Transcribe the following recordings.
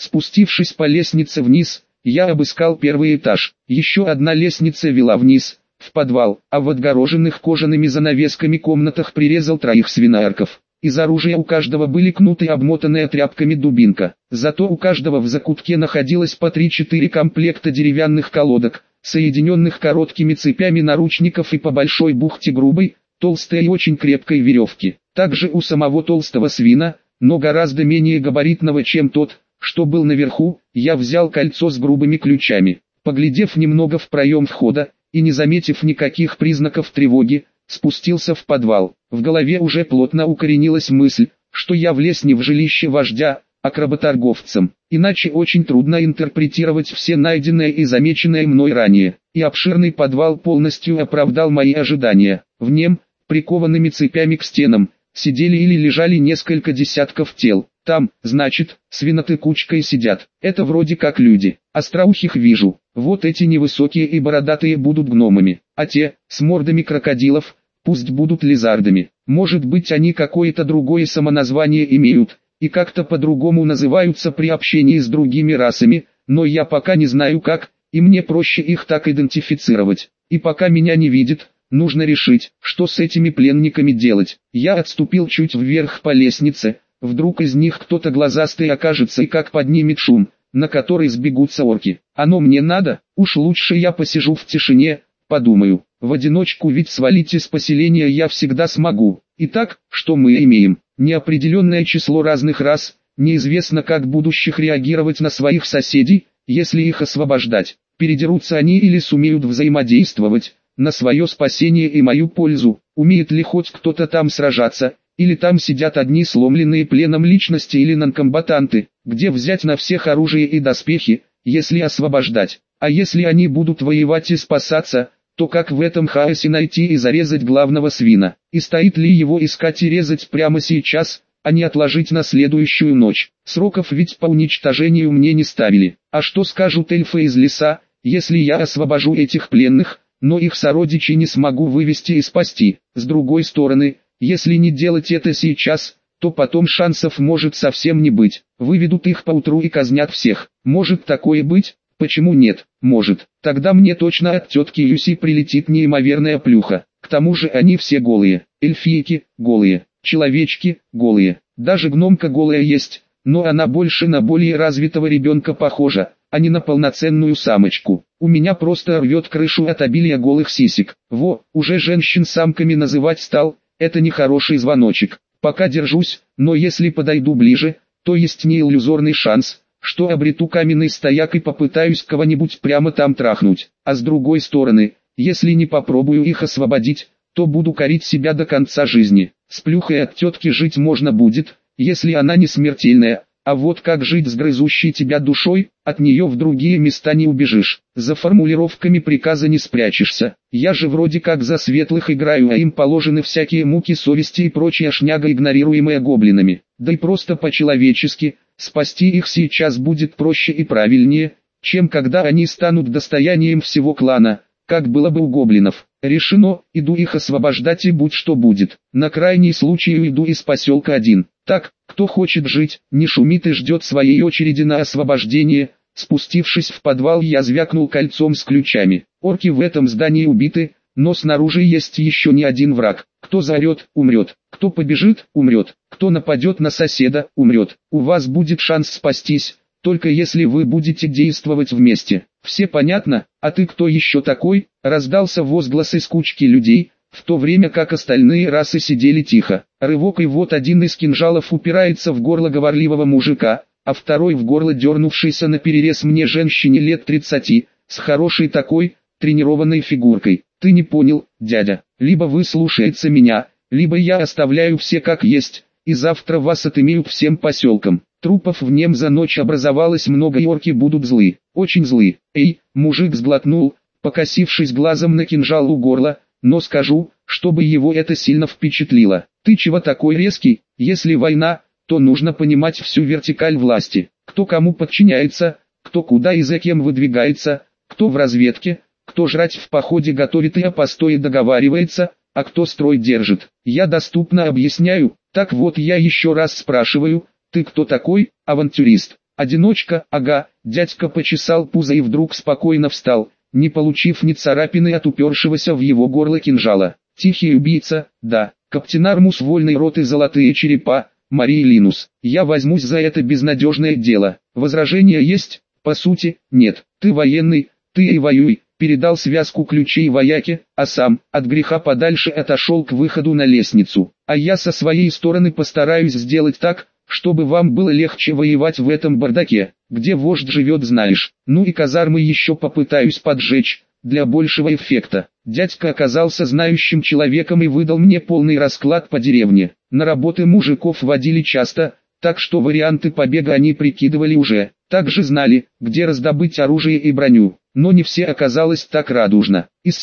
Спустившись по лестнице вниз, я обыскал первый этаж. Еще одна лестница вела вниз, в подвал, а в отгороженных кожаными занавесками комнатах прирезал 3 свинарков. Из оружия у каждого были кнуты и обмотанная тряпками дубинка. Зато у каждого в закутке находилось по 3-4 комплекта деревянных колодок, соединенных короткими цепями наручников и по большой бухте грубой, толстой и очень крепкой веревки. Также у самого толстого свина, но гораздо менее габаритного, чем тот, что был наверху, я взял кольцо с грубыми ключами. Поглядев немного в проем входа, и не заметив никаких признаков тревоги, спустился в подвал. В голове уже плотно укоренилась мысль, что я влез не в жилище вождя, а к работорговцам. Иначе очень трудно интерпретировать все найденное и замеченное мной ранее. И обширный подвал полностью оправдал мои ожидания. В нем, прикованными цепями к стенам, сидели или лежали несколько десятков тел. Там, значит, свиноты кучкой сидят. Это вроде как люди. Остроухих вижу. Вот эти невысокие и бородатые будут гномами. А те, с мордами крокодилов, пусть будут лизардами. Может быть, они какое-то другое самоназвание имеют, и как-то по-другому называются при общении с другими расами, но я пока не знаю как, и мне проще их так идентифицировать. И пока меня не видят, нужно решить, что с этими пленниками делать. Я отступил чуть вверх по лестнице. Вдруг из них кто-то глазастый окажется и как поднимет шум, на который сбегутся орки. Оно мне надо? Уж лучше я посижу в тишине, подумаю. В одиночку ведь свалить из поселения я всегда смогу. Итак, что мы имеем? Неопределенное число разных рас, неизвестно как будущих реагировать на своих соседей, если их освобождать. Передерутся они или сумеют взаимодействовать, на свое спасение и мою пользу. Умеет ли хоть кто-то там сражаться? Или там сидят одни сломленные пленом личности или нонкомбатанты, где взять на всех оружие и доспехи, если освобождать. А если они будут воевать и спасаться, то как в этом хаосе найти и зарезать главного свина? И стоит ли его искать и резать прямо сейчас, а не отложить на следующую ночь? Сроков ведь по уничтожению мне не ставили. А что скажут эльфы из леса, если я освобожу этих пленных, но их сородичей не смогу вывести и спасти? С другой стороны, если не делать это сейчас, то потом шансов может совсем не быть. Выведут их поутру и казнят всех. Может такое быть? Почему нет? Может. Тогда мне точно от тетки Юси прилетит неимоверная плюха. К тому же они все голые. Эльфийки голые. Человечки голые. Даже гномка голая есть, но она больше на более развитого ребенка похожа, а не на полноценную самочку. У меня просто рвет крышу от обилия голых сисек. Во, уже женщин самками называть стал. Это не хороший звоночек. Пока держусь, но если подойду ближе, то есть не иллюзорный шанс, что обрету каменный стояк и попытаюсь кого-нибудь прямо там трахнуть. А с другой стороны, если не попробую их освободить, то буду корить себя до конца жизни. С плюхой от тетки жить можно будет, если она не смертельная. А вот как жить с грызущей тебя душой, от нее в другие места не убежишь. За формулировками приказа не спрячешься. Я же вроде как за светлых играю, а им положены всякие муки совести и прочая шняга, игнорируемая гоблинами. Да и просто по-человечески, спасти их сейчас будет проще и правильнее, чем когда они станут достоянием всего клана, как было бы у гоблинов. Решено, иду их освобождать и будь что будет. На крайний случай уйду из поселка один. Так, кто хочет жить, не шумит и ждет своей очереди на освобождение. Спустившись в подвал, я звякнул кольцом с ключами. Орки в этом здании убиты, но снаружи есть еще не один враг. Кто заорет, умрет. Кто побежит, умрет. Кто нападет на соседа, умрет. У вас будет шанс спастись, только если вы будете действовать вместе. Все понятно? А ты кто еще такой? Раздался возглас из кучки людей, в то время как остальные расы сидели тихо. Рывок, и вот один из кинжалов упирается в горло говорливого мужика, а второй в горло дернувшейся наперерез мне женщине лет 30, с хорошей такой, тренированной фигуркой. Ты не понял, дядя, либо вы слушаете меня, либо я оставляю все как есть, и завтра вас отымеют всем поселкам. Трупов в нем за ночь образовалось много, и орки будут злы, очень злы. Эй, мужик сглотнул, покосившись глазом на кинжал у горла, но скажу, чтобы его это сильно впечатлило. Ты чего такой резкий? Если война, то нужно понимать всю вертикаль власти. Кто кому подчиняется, кто куда и за кем выдвигается, кто в разведке, кто жрать в походе готовит и о постое договаривается, а кто строй держит. Я доступно объясняю. Так вот, я еще раз спрашиваю, ты кто такой, авантюрист? Одиночка, ага, дядька почесал пузо и вдруг спокойно встал, не получив ни царапины от упершегося в его горло кинжала. Тихий убийца, да, Каптенармус вольной роты Золотые Черепа, Мария Линус. Я возьмусь за это безнадежное дело. Возражения есть? По сути, нет. Ты военный, ты и воюй. Передал связку ключей вояке, а сам, от греха подальше, отошел к выходу на лестницу. А я со своей стороны постараюсь сделать так, чтобы вам было легче воевать в этом бардаке, где вождь живет, знаешь. Ну и казармы еще попытаюсь поджечь, для большего эффекта. Дядька оказался знающим человеком и выдал мне полный расклад по деревне. На работы мужиков водили часто, так что варианты побега они прикидывали уже. Также знали, где раздобыть оружие и броню. Но не все оказалось так радужно. Из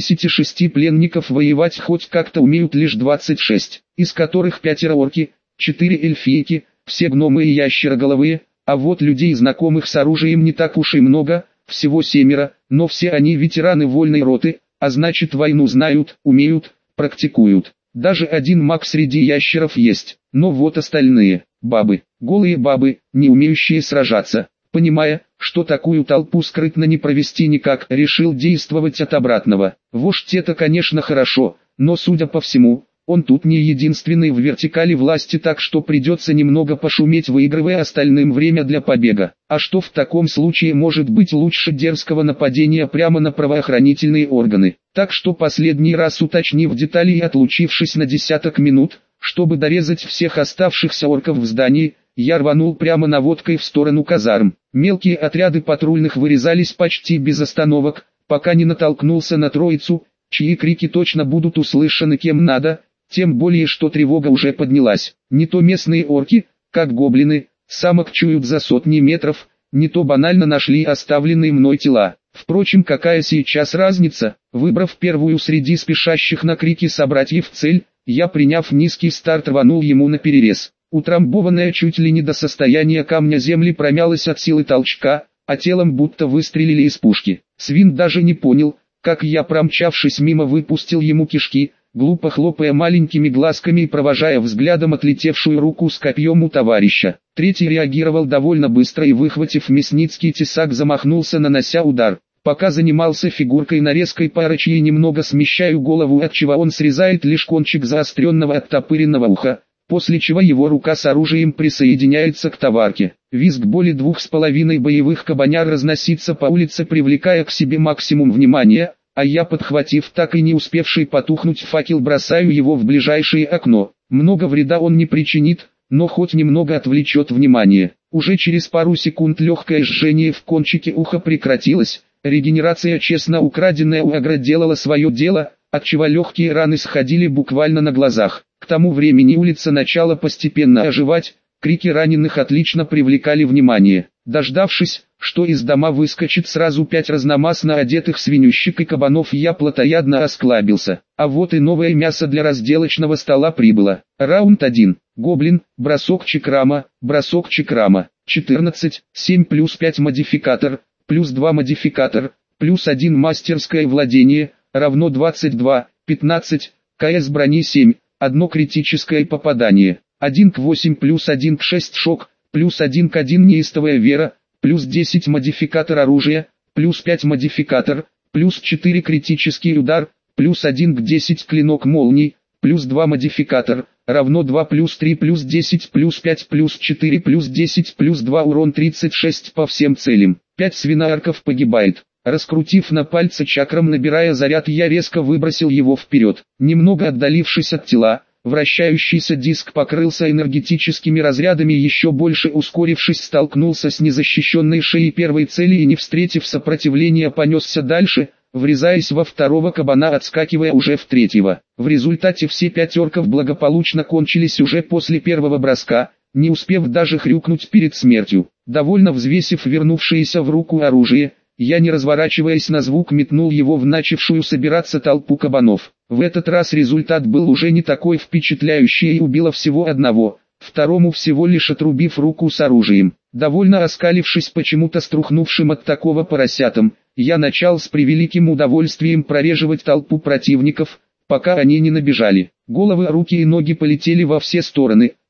76 пленников воевать хоть как-то умеют лишь 26, из которых 5 орки, 4 эльфийки, все гномы и ящероголовые, а вот людей, знакомых с оружием, не так уж и много, всего 7, но все они ветераны вольной роты, а значит войну знают, умеют, практикуют. Даже один маг среди ящеров есть, но вот остальные – бабы, голые бабы, не умеющие сражаться. Понимая, что такую толпу скрытно не провести никак, решил действовать от обратного. Вождь — это, конечно, хорошо, но, судя по всему, он тут не единственный в вертикали власти, так что придется немного пошуметь, выигрывая остальным время для побега. А что в таком случае может быть лучше дерзкого нападения прямо на правоохранительные органы? Так что последний раз, уточнив детали и отлучившись на десяток минут, чтобы дорезать всех оставшихся орков в здании, я рванул прямо наводкой в сторону казарм. Мелкие отряды патрульных вырезались почти без остановок, пока не натолкнулся на троицу, чьи крики точно будут услышаны кем надо, тем более что тревога уже поднялась. Не то местные орки, как гоблины, самок чуют за сотни метров, не то банально нашли оставленные мной тела. Впрочем, какая сейчас разница? Выбрав первую среди спешащих на крики собратьев цель, я, приняв низкий старт, рванул ему наперерез. Утрамбованная чуть ли не до состояния камня земли промялась от силы толчка, а телом будто выстрелили из пушки. Свин даже не понял, как я, промчавшись мимо, выпустил ему кишки, глупо хлопая маленькими глазками и провожая взглядом отлетевшую руку с копьем у товарища. Третий реагировал довольно быстро и, выхватив мясницкий тесак, замахнулся, нанося удар. Пока занимался фигуркой нарезкой парочьей, немного смещаю голову, отчего он срезает лишь кончик заостренного оттопыренного уха, после чего его рука с оружием присоединяется к товарке. Визг боли 2,5 боевых кабаняр разносится по улице, привлекая к себе максимум внимания, а я, подхватив так и не успевший потухнуть факел, бросаю его в ближайшее окно. Много вреда он не причинит, но хоть немного отвлечет внимание. Уже через пару секунд легкое жжение в кончике уха прекратилось, регенерация, честно украденная у агро, делала свое дело, отчего легкие раны сходили буквально на глазах. К тому времени улица начала постепенно оживать, крики раненых отлично привлекали внимание. Дождавшись, что из дома выскочит сразу 5 разномастно одетых свинющек и кабанов, я плотоядно осклабился. А вот и новое мясо для разделочного стола прибыло. Раунд 1. Гоблин, бросок чакрама, бросок чакрама. 14, 7 плюс 5 модификатор, плюс 2 модификатор, плюс 1 мастерское владение, равно 22, 15, КС брони 7. Одно критическое попадание, 1 к 8 плюс 1 к 6 шок, плюс 1 к 1 неистовая вера, плюс 10 модификатор оружия, плюс 5 модификатор, плюс 4 критический удар, плюс 1 к 10 клинок молний, плюс 2 модификатор, равно 2 плюс 3 плюс 10 плюс 5 плюс 4 плюс 10 плюс 2 урон 36 по всем целям. 5 свиноарков погибает. Раскрутив на пальце чакрам, набирая заряд, я резко выбросил его вперед. Немного отдалившись от тела, вращающийся диск покрылся энергетическими разрядами, еще больше ускорившись, столкнулся с незащищенной шеей первой цели и, не встретив сопротивления, понесся дальше, врезаясь во второго кабана, отскакивая уже в третьего. В результате все 5 орков благополучно кончились уже после первого броска, не успев даже хрюкнуть перед смертью. Довольно взвесив вернувшееся в руку оружие, я, не разворачиваясь на звук, метнул его в начавшую собираться толпу кабанов. В этот раз результат был уже не такой впечатляющий и убило всего одного, второму всего лишь отрубив руку с оружием. Довольно оскалившись почему-то струхнувшим от такого поросятам, я начал с превеликим удовольствием прореживать толпу противников, пока они не набежали. Головы, руки и ноги полетели во все стороны,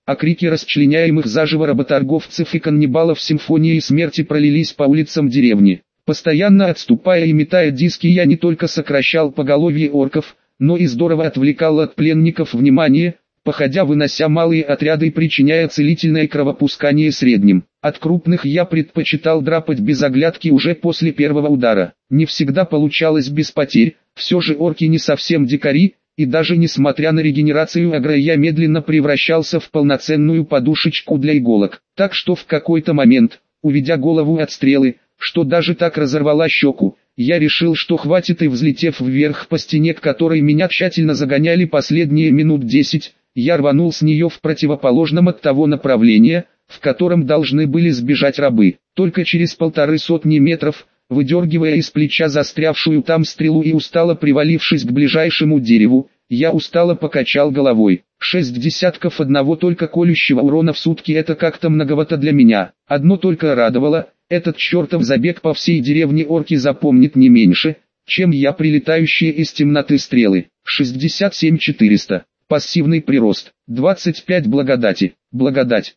а крики расчленяемых заживо работорговцев и каннибалов симфонией смерти пролились по улицам деревни. Постоянно отступая и метая диски, я не только сокращал поголовье орков, но и здорово отвлекал от пленников внимание, походя вынося малые отряды и причиняя целительное кровопускание средним. От крупных я предпочитал драпать без оглядки уже после первого удара. Не всегда получалось без потерь, все же орки не совсем дикари, и даже несмотря на регенерацию агро я медленно превращался в полноценную подушечку для иголок. Так что в какой-то момент, уведя голову от стрелы, что даже так разорвала щеку, я решил, что хватит, и взлетев вверх по стене, к которой меня тщательно загоняли последние минут 10, я рванул с нее в противоположном от того направления, в котором должны были сбежать рабы. Только через 150 метров, выдергивая из плеча застрявшую там стрелу и устало привалившись к ближайшему дереву, я устало покачал головой. 6 десятков одного только колющего урона в сутки — это как-то многовато для меня. Одно только радовало: этот чертов забег по всей деревне орки запомнит не меньше, чем я прилетающие из темноты стрелы. 67 400. Пассивный прирост. 25 благодати. Благодать.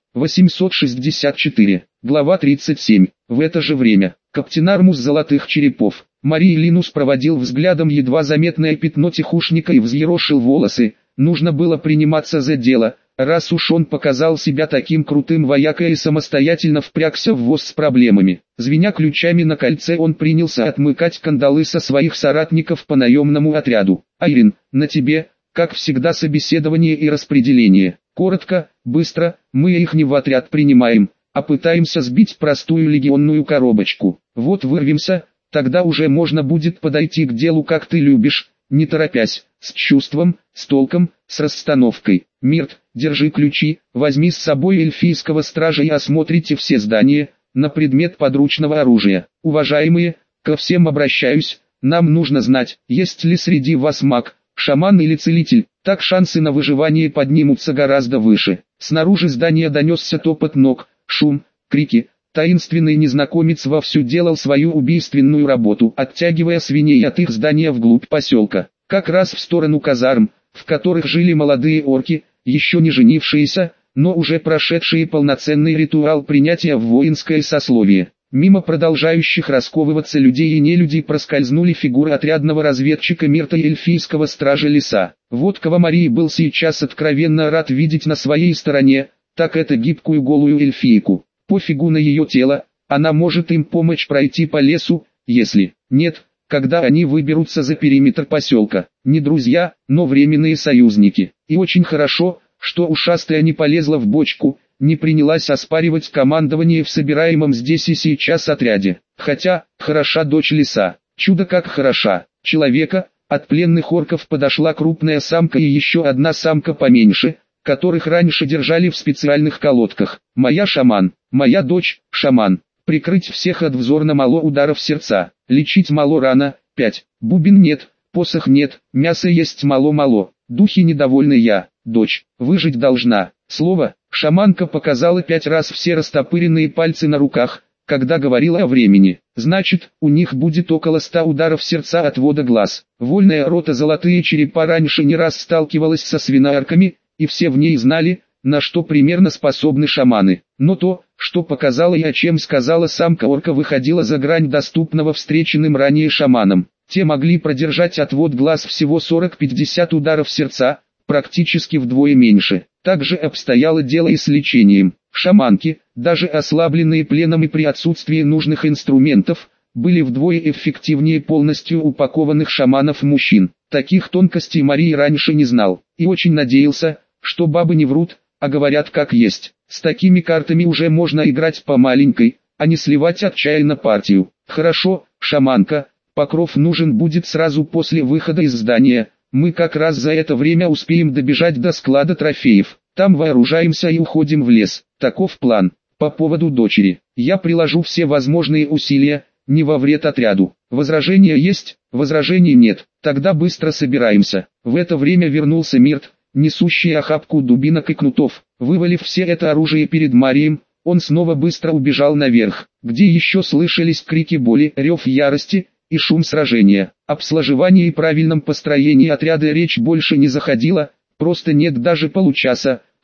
864. Глава 37. В это же время. Каптен Армус Золотых Черепов. Марий Линус проводил взглядом едва заметное пятно тихушника и взъерошил волосы. Нужно было приниматься за дело, раз уж он показал себя таким крутым воякой и самостоятельно впрягся в воз с проблемами. Звеня ключами на кольце, он принялся отмыкать кандалы со своих соратников по наемному отряду. «Айрин, на тебе, как всегда, собеседование и распределение. Коротко, быстро, мы их не в отряд принимаем, а пытаемся сбить простую легионную коробочку. Вот вырвемся, тогда уже можно будет подойти к делу, как ты любишь, не торопясь, с чувством, с толком, с расстановкой. Мирт, держи ключи, возьми с собой эльфийского стража и осмотрите все здания, на предмет подручного оружия. Уважаемые, ко всем обращаюсь, нам нужно знать, есть ли среди вас маг, шаман или целитель, так шансы на выживание поднимутся гораздо выше». Снаружи здания донесся топот ног, шум, крики. Таинственный незнакомец вовсю делал свою убийственную работу, оттягивая свиней от их здания вглубь поселка, как раз в сторону казарм, в которых жили молодые орки, еще не женившиеся, но уже прошедшие полноценный ритуал принятия в воинское сословие. Мимо продолжающих расковываться людей и нелюдей проскользнули фигуры отрядного разведчика Мирта и эльфийского стража леса. Вот кого Марий был сейчас откровенно рад видеть на своей стороне, так это гибкую голую эльфийку. Пофигу на ее тело, она может им помочь пройти по лесу, если нет, когда они выберутся за периметр поселка. Не друзья, но временные союзники. И очень хорошо, что ушастая не полезла в бочку, не принялась оспаривать командование в собираемом здесь и сейчас отряде. Хотя, хороша дочь леса, чудо как хороша. Человека, от пленных орков подошла крупная самка и еще одна самка поменьше, которых раньше держали в специальных колодках. Моя шаман, моя дочь, шаман. Прикрыть всех от взорна мало ударов сердца, лечить мало рана, 5. Бубен нет, посох нет, мясо есть мало-мало. Духи недовольны я, дочь, выжить должна. Слово, шаманка показала 5 раз все растопыренные пальцы на руках, когда говорила о времени. Значит, у них будет около 100 ударов сердца от отвода глаз. Вольная рота Золотые Черепа раньше не раз сталкивалась со свинарками, и все в ней знали, на что примерно способны шаманы. Но то, что показала и о чем сказала самка орка, выходила за грань доступного встреченным ранее шаманам. Те могли продержать отвод глаз всего 40-50 ударов сердца, практически вдвое меньше. Также обстояло дело и с лечением. Шаманки, даже ослабленные пленом и при отсутствии нужных инструментов, были вдвое эффективнее полностью упакованных шаманов-мужчин. Таких тонкостей Марий раньше не знал, и очень надеялся, что бабы не врут, а говорят как есть. С такими картами уже можно играть по маленькой, а не сливать отчаянно партию. Хорошо, шаманка, покров нужен будет сразу после выхода из здания. Мы как раз за это время успеем добежать до склада трофеев. Там вооружаемся и уходим в лес. Таков план. По поводу дочери. Я приложу все возможные усилия, не во вред отряду. Возражения есть, возражений нет. Тогда быстро собираемся. В это время вернулся Мирт, несущий охапку дубинок и кнутов. Вывалив все это оружие перед Марием, он снова быстро убежал наверх, где еще слышались крики боли, рев ярости и шум сражения. Об сложевании и правильном построении отряда речь больше не заходила, просто нет даже получаса,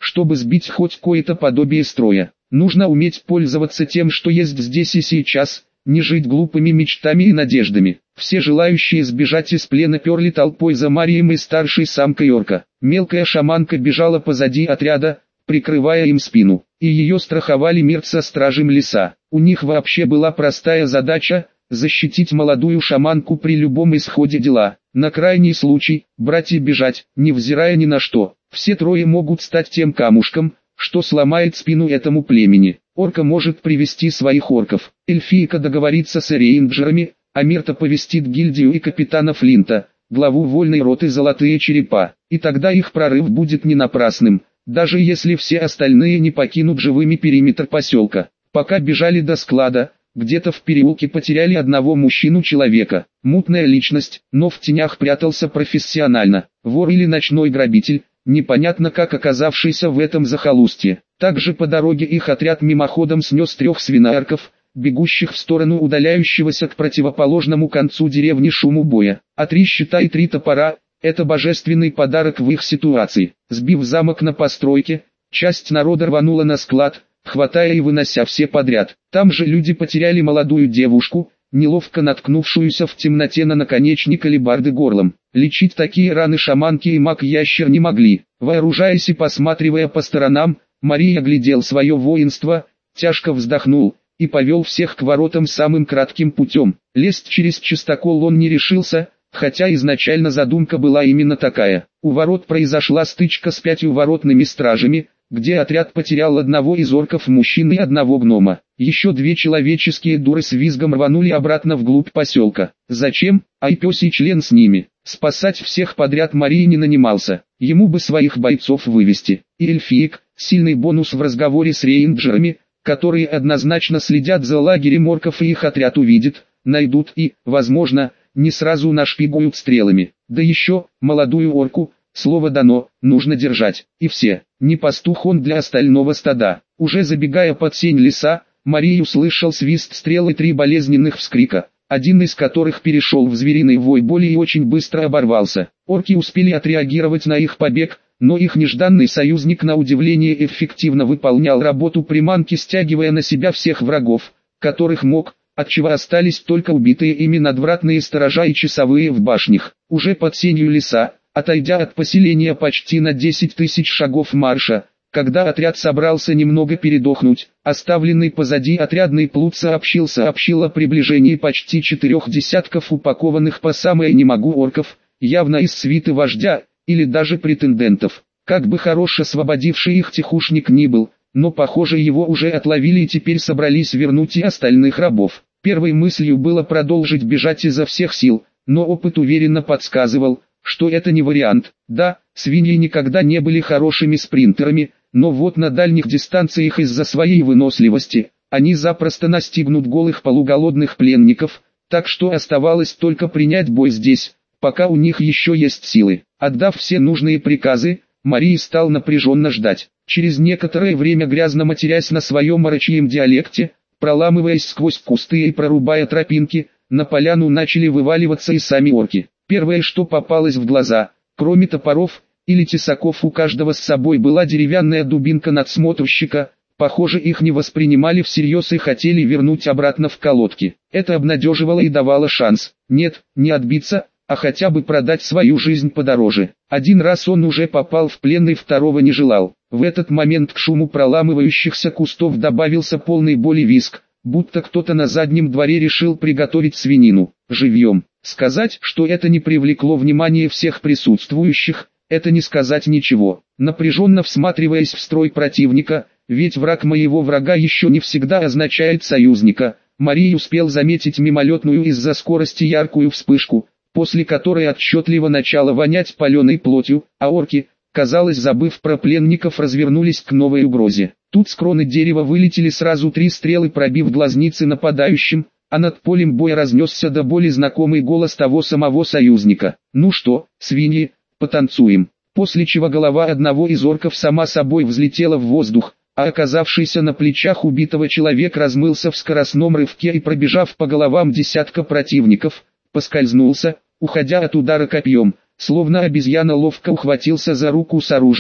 чтобы сбить хоть какое-то подобие строя. Нужно уметь пользоваться тем, что есть здесь и сейчас, не жить глупыми мечтами и надеждами. Все желающие сбежать из плена перли толпой за Марием и старшей самкой орка. Мелкая шаманка бежала позади отряда, прикрывая им спину, и ее страховали Мирт со стражем леса. У них вообще была простая задача – защитить молодую шаманку при любом исходе дела. На крайний случай, брать и бежать, невзирая ни на что. Все трое могут стать тем камушком, что сломает спину этому племени. Орка может привести своих орков, эльфийка договорится с рейнджерами, а Мирт оповестит гильдию и капитана Флинта, главу вольной роты «Золотые черепа», и тогда их прорыв будет не напрасным, даже если все остальные не покинут живыми периметр поселка. Пока бежали до склада, где-то в переулке потеряли одного мужчину-человека. Мутная личность, но в тенях прятался профессионально. Вор или ночной грабитель, непонятно как оказавшийся в этом захолустье. Также по дороге их отряд мимоходом снес 3 свинарков, бегущих в сторону удаляющегося к противоположному концу деревни шуму боя. А 3 щита и 3 топора – это божественный подарок в их ситуации. Сбив замок на постройке, часть народа рванула на склад, хватая и вынося все подряд. Там же люди потеряли молодую девушку, неловко наткнувшуюся в темноте на наконечник алебарды горлом. Лечить такие раны шаманки и маг-ящер не могли. Вооружаясь и посматривая по сторонам, Мария глядел свое воинство, тяжко вздохнул и повел всех к воротам самым кратким путем. Лезть через чистокол он не решился, хотя изначально задумка была именно такая. У ворот произошла стычка с 5 воротными стражами, где отряд потерял одного из орков мужчин и одного гнома. Еще 2 человеческие дуры с визгом рванули обратно вглубь поселка. Зачем? Ай, пёсий член с ними. Спасать всех подряд Марии не нанимался. Ему бы своих бойцов вывести. И эльфиек, сильный бонус в разговоре с рейнджерами, которые однозначно следят за лагерем орков и их отряд увидит, найдут и, возможно, не сразу нашпигуют стрелами. Да еще, молодую орку, слово дано, нужно держать. И все, не пастух он для остального стада. Уже забегая под сень леса, Мария услышал свист стрел и 3 болезненных вскрика, один из которых перешел в звериный вой боли и очень быстро оборвался. Орки успели отреагировать на их побег, но их нежданный союзник на удивление эффективно выполнял работу приманки, стягивая на себя всех врагов, которых мог, отчего остались только убитые ими надвратные сторожа и часовые в башнях. Уже под сенью леса, отойдя от поселения почти на 10 000 шагов марша, когда отряд собрался немного передохнуть, оставленный позади отрядный плут сообщил о приближении почти 4 десятков упакованных по самое не могу орков, явно из свиты вождя, или даже претендентов. Как бы хорош освободивший их тихушник ни был, но похоже его уже отловили и теперь собрались вернуть и остальных рабов. Первой мыслью было продолжить бежать изо всех сил, но опыт уверенно подсказывал, что это не вариант. Да, свиньи никогда не были хорошими спринтерами, но вот на дальних дистанциях из-за своей выносливости, они запросто настигнут голых полуголодных пленников, так что оставалось только принять бой здесь, пока у них еще есть силы. Отдав все нужные приказы, Мария стал напряженно ждать. Через некоторое время, грязно матерясь на своем орочьем диалекте, проламываясь сквозь кусты и прорубая тропинки, на поляну начали вываливаться и сами орки. Первое, что попалось в глаза, кроме топоров или тесаков, у каждого с собой была деревянная дубинка надсмотрщика. Похоже, их не воспринимали всерьез и хотели вернуть обратно в колодки. Это обнадеживало и давало шанс. Нет, не отбиться, а хотя бы продать свою жизнь подороже. Один раз он уже попал в плен и второго не желал. В этот момент к шуму проламывающихся кустов добавился полный боли визг, будто кто-то на заднем дворе решил приготовить свинину живьем. Сказать, что это не привлекло внимание всех присутствующих, это не сказать ничего. Напряженно всматриваясь в строй противника, ведь враг моего врага еще не всегда означает союзника, Мария успел заметить мимолетную из-за скорости яркую вспышку, после которой отчетливо начало вонять паленой плотью, а орки, казалось, забыв про пленников, развернулись к новой угрозе. Тут с кроны дерева вылетели сразу 3 стрелы, пробив глазницы нападающим, а над полем боя разнесся до боли знакомый голос того самого союзника. «Ну что, свиньи, потанцуем?» После чего голова одного из орков сама собой взлетела в воздух, а оказавшийся на плечах убитого человек размылся в скоростном рывке и, пробежав по головам десятка противников, поскользнулся, уходя от удара копьем, словно обезьяна ловко ухватился за руку с оружием,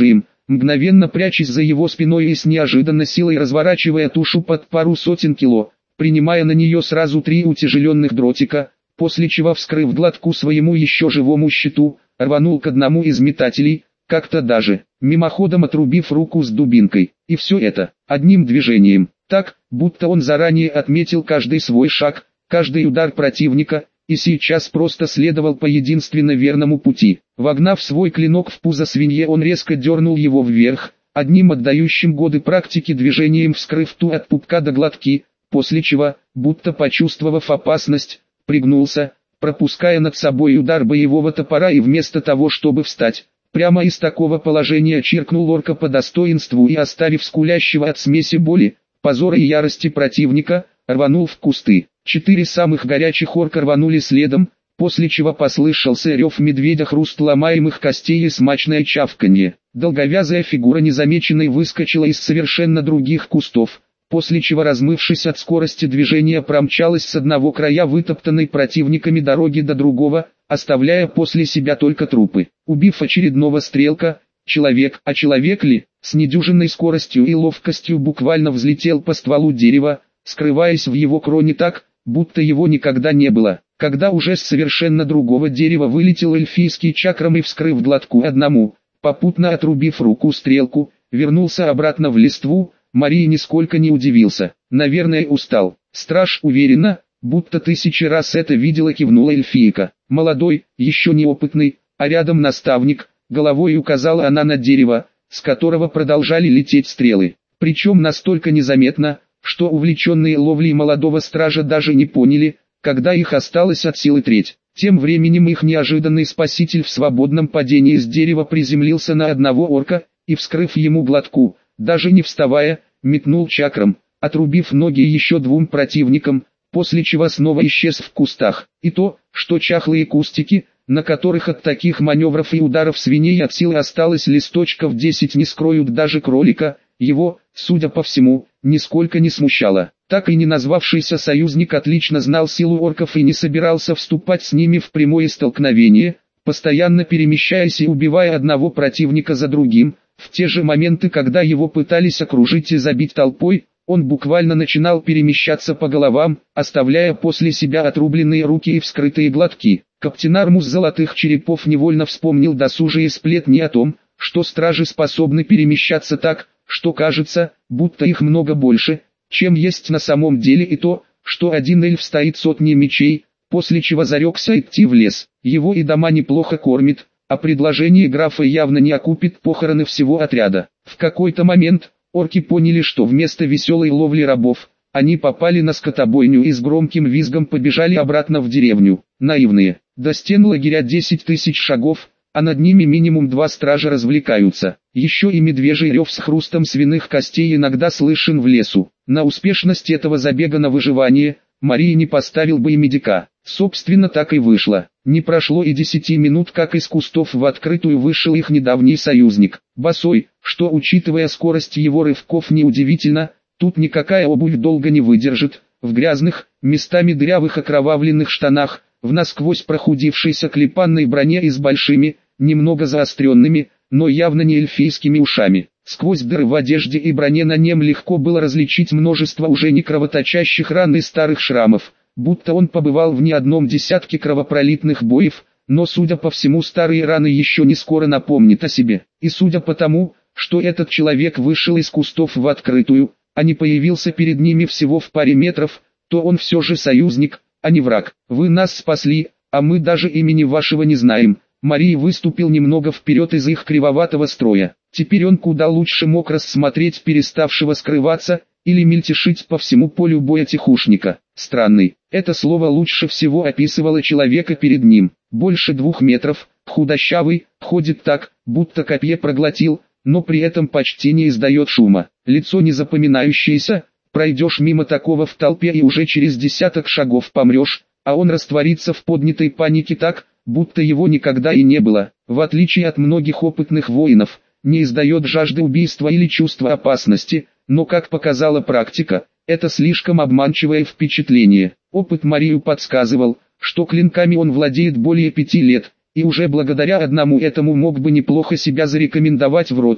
мгновенно прячась за его спиной и с неожиданной силой разворачивая тушу под пару сотен кило, принимая на нее сразу 3 утяжеленных дротика, после чего, вскрыв глотку своему еще живому щиту, рванул к одному из метателей, как-то даже, мимоходом отрубив руку с дубинкой. И все это, одним движением, так, будто он заранее отметил каждый свой шаг, каждый удар противника, и сейчас просто следовал по единственно верному пути. Вогнав свой клинок в пузо свинье, он резко дернул его вверх, одним отдающим годы практики движением вскрыв ту от пупка до глотки, после чего, будто почувствовав опасность, пригнулся, пропуская над собой удар боевого топора и вместо того, чтобы встать, прямо из такого положения чиркнул орка по достоинству и, оставив скулящего от смеси боли, позора и ярости противника, рванул в кусты. 4 самых горячих орка рванули следом, после чего послышался рев медведя, хруст ломаемых костей и смачное чавканье. Долговязая фигура незамеченной выскочила из совершенно других кустов, после чего, размывшись от скорости движения, промчалась с одного края вытоптанной противниками дороги до другого, оставляя после себя только трупы. Убив очередного стрелка, человек, а человек ли, с недюжинной скоростью и ловкостью буквально взлетел по стволу дерева, скрываясь в его кроне так, будто его никогда не было. Когда уже с совершенно другого дерева вылетел эльфийский чакрам и, вскрыв глотку одному, попутно отрубив руку стрелку, вернулся обратно в листву, Мария нисколько не удивился. Наверное, устал. Страж уверенно, будто 1000 раз это видела, кивнула эльфийка. Молодой, еще неопытный, а рядом наставник, головой указала она на дерево, с которого продолжали лететь стрелы. Причем настолько незаметно, что увлеченные ловлей молодого стража даже не поняли, когда их осталось от силы треть. Тем временем их неожиданный спаситель в свободном падении с дерева приземлился на одного орка, и, вскрыв ему глотку, даже не вставая, метнул чакрам, отрубив ноги еще 2 противникам, после чего снова исчез в кустах. И то, что чахлые кустики, на которых от таких маневров и ударов свиней от силы осталось листочков 10, не скроют даже кролика, его, судя по всему, нисколько не смущало. Так и не назвавшийся союзник отлично знал силу орков и не собирался вступать с ними в прямое столкновение, постоянно перемещаясь и убивая одного противника за другим. В те же моменты, когда его пытались окружить и забить толпой, он буквально начинал перемещаться по головам, оставляя после себя отрубленные руки и вскрытые глотки. Капитан Армус Золотых Черепов невольно вспомнил досужие сплетни о том, что стражи способны перемещаться так, что кажется, будто их много больше, чем есть на самом деле, и то, что один эльф стоит сотни мечей, после чего зарекся идти в лес. Его и дома неплохо кормит, а предложение графа явно не окупит похороны всего отряда. В какой-то момент орки поняли, что вместо веселой ловли рабов, они попали на скотобойню и с громким визгом побежали обратно в деревню. Наивные. До стен лагеря 10 000 шагов, а над ними минимум 2 стража развлекаются. Еще и медвежий рев с хрустом свиных костей иногда слышен в лесу. На успешность этого забега на выживание Мария не поставил бы и медика. Собственно, так и вышло. Не прошло и 10 минут, как из кустов в открытую вышел их недавний союзник. Босой, что, учитывая скорость его рывков, неудивительно, тут никакая обувь долго не выдержит. В грязных, местами дырявых окровавленных штанах, в насквозь прохудившейся клепанной броне и с большими, немного заостренными, но явно не эльфийскими ушами. Сквозь дыры в одежде и броне на нем легко было различить множество уже не кровоточащих ран и старых шрамов, будто он побывал в не одном десятке кровопролитных боев, но, судя по всему, старые раны еще не скоро напомнят о себе. И судя по тому, что этот человек вышел из кустов в открытую, а не появился перед ними всего в паре метров, то он все же союзник, а не враг. Вы нас спасли, а мы даже имени вашего не знаем. Мария выступил немного вперед из их кривоватого строя. Теперь он куда лучше мог рассмотреть переставшего скрываться, или мельтешить по всему полю боя тихушника. Странный. Это слово лучше всего описывало человека перед ним. Больше 2 метров, худощавый, ходит так, будто копье проглотил, но при этом почти не издает шума. Лицо незапоминающееся, пройдешь мимо такого в толпе и уже через десяток шагов помрешь, а он растворится в поднятой панике так, будто его никогда и не было. В отличие от многих опытных воинов, не издает жажды убийства или чувства опасности, но, как показала практика, это слишком обманчивое впечатление. Опыт Марию подсказывал, что клинками он владеет более 5 лет, и уже благодаря одному этому мог бы неплохо себя зарекомендовать в роте,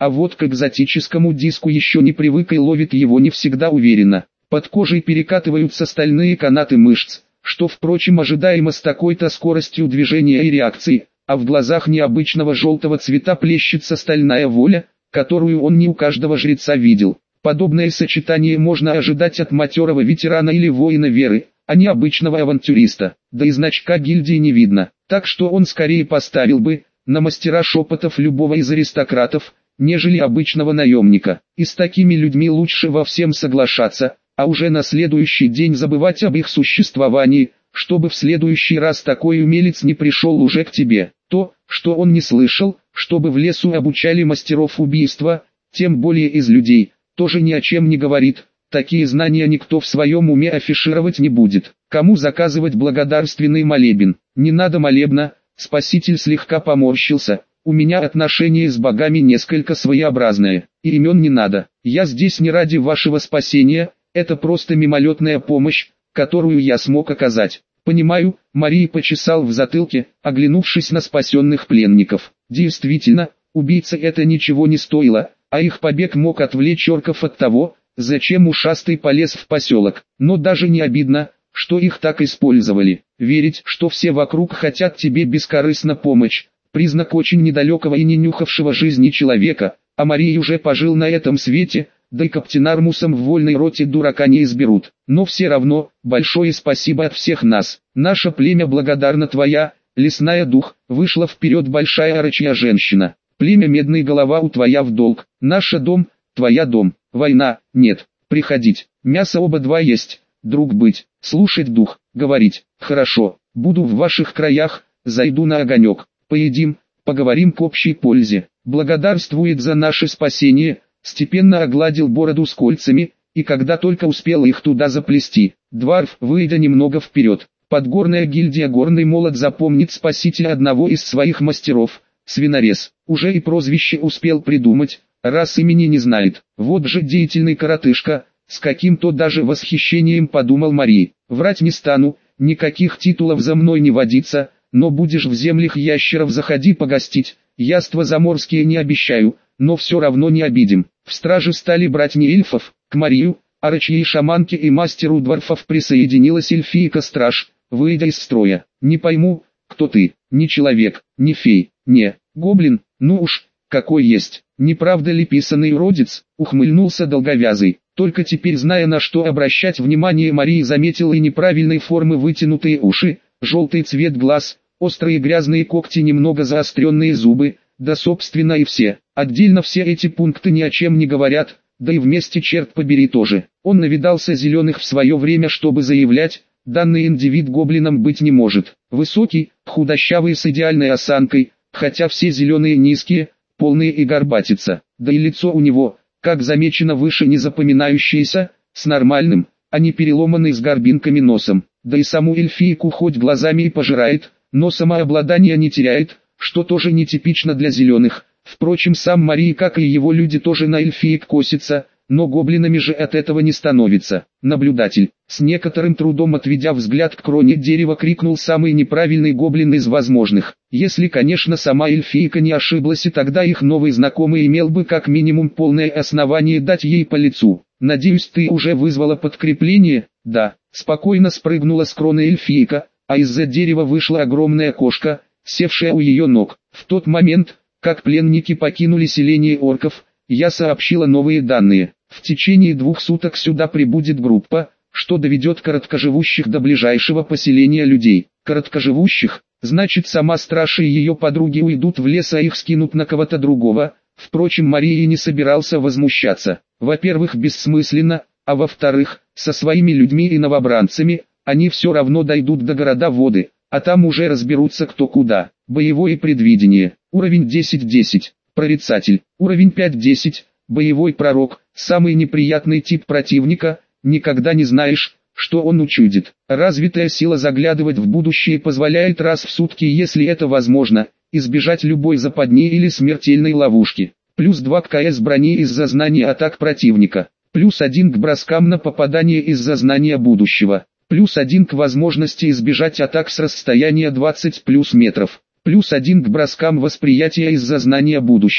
а вот к экзотическому диску еще не привык и ловит его не всегда уверенно. Под кожей перекатываются стальные канаты мышц, что впрочем ожидаемо с такой-то скоростью движения и реакции, а в глазах необычного желтого цвета плещется стальная воля, которую он не у каждого жреца видел. Подобное сочетание можно ожидать от матерого ветерана или воина веры, а не обычного авантюриста, да и значка гильдии не видно, так что он скорее поставил бы на мастера шепотов любого из аристократов, нежели обычного наемника. И с такими людьми лучше во всем соглашаться, а уже на следующий день забывать об их существовании, чтобы в следующий раз такой умелец не пришел уже к тебе. То, что он не слышал, чтобы в лесу обучали мастеров убийства, тем более из людей, тоже ни о чем не говорит. Такие знания никто в своем уме афишировать не будет. Кому заказывать благодарственный молебен? Не надо молебна. Спаситель слегка поморщился. У меня отношение с богами несколько своеобразное, и имен не надо. Я здесь не ради вашего спасения, это просто мимолетная помощь, которую я смог оказать. Понимаю, Мария почесал в затылке, оглянувшись на спасенных пленников. Действительно, убийце это ничего не стоило, а их побег мог отвлечь орков от того, зачем ушастый полез в поселок. Но даже не обидно, что их так использовали. Верить, что все вокруг хотят тебе бескорыстно помочь, признак очень недалекого и не нюхавшего жизни человека, а Мария уже пожил на этом свете, да и каптенармусом в вольной роте дурака не изберут. Но все равно, большое спасибо от всех нас. Наше племя благодарна твоя, лесная дух, вышла вперед большая орочья женщина. Племя медный голова у твоя в долг, наша дом, твоя дом, война, нет, приходить, мясо оба два есть, друг быть, слушать дух, говорить, хорошо, буду в ваших краях, зайду на огонек, поедим, поговорим к общей пользе, благодарствует за наше спасение. Степенно огладил бороду с кольцами, и когда только успел их туда заплести, Дварф, выйдя немного вперед, подгорная гильдия горный молот запомнит спасителя одного из своих мастеров, свинорез, уже и прозвище успел придумать, раз имени не знает, вот же деятельный коротышка, с каким-то даже восхищением подумал Марии, врать не стану, никаких титулов за мной не водится, но будешь в землях ящеров заходи погостить, яства заморские не обещаю, но все равно не обидим. В страже стали брать не эльфов, к Марию, а рычьей шаманке и мастеру дворфов присоединилась эльфийка-страж, выйдя из строя. Не пойму, кто ты, не человек, не фей, не гоблин, ну уж, какой есть. Не правда ли писаный уродец, ухмыльнулся долговязый. Только теперь, зная на что обращать внимание, Мария заметила и неправильной формы вытянутые уши, желтый цвет глаз, острые грязные когти, немного заостренные зубы, да собственно и все. Отдельно все эти пункты ни о чем не говорят, да и вместе черт побери тоже. Он навидался зеленых в свое время, чтобы заявлять, данный индивид гоблином быть не может. Высокий, худощавый с идеальной осанкой, хотя все зеленые низкие, полные и горбатица. Да и лицо у него, как замечено выше, не запоминающееся, с нормальным, а не переломанный с горбинками носом. Да и саму эльфийку хоть глазами и пожирает, но самообладание не теряет, что тоже нетипично для зеленых. Впрочем, сам Мария, как и его люди, тоже на эльфиек косится, но гоблинами же от этого не становится. Наблюдатель, с некоторым трудом отведя взгляд к кроне дерева, крикнул самый неправильный гоблин из возможных. Если, конечно, сама эльфийка не ошиблась, и тогда их новый знакомый имел бы как минимум полное основание дать ей по лицу. «Надеюсь, ты уже вызвала подкрепление?» «Да», спокойно спрыгнула с кроны эльфийка, а из-за дерева вышла огромная кошка, севшая у ее ног. В тот момент, как пленники покинули селение орков, я сообщила новые данные. В течение 2 суток сюда прибудет группа, что доведет короткоживущих до ближайшего поселения людей. Короткоживущих, значит, сама страж и ее подруги уйдут в лес, а их скинут на кого-то другого. Впрочем, Мария не собирался возмущаться. Во-первых, бессмысленно, а во-вторых, со своими людьми и новобранцами, они все равно дойдут до города воды, а там уже разберутся кто куда. Боевое предвидение, уровень 10-10, прорицатель, уровень 5-10, боевой пророк, самый неприятный тип противника, никогда не знаешь, что он учудит. Развитая сила заглядывать в будущее позволяет раз в сутки, если это возможно, избежать любой западни или смертельной ловушки. Плюс 2 к КС брони из-за знания атак противника, плюс 1 к броскам на попадание из-за знания будущего, плюс 1 к возможности избежать атак с расстояния 20 плюс метров, плюс 1 к броскам восприятия из-за знания будущего,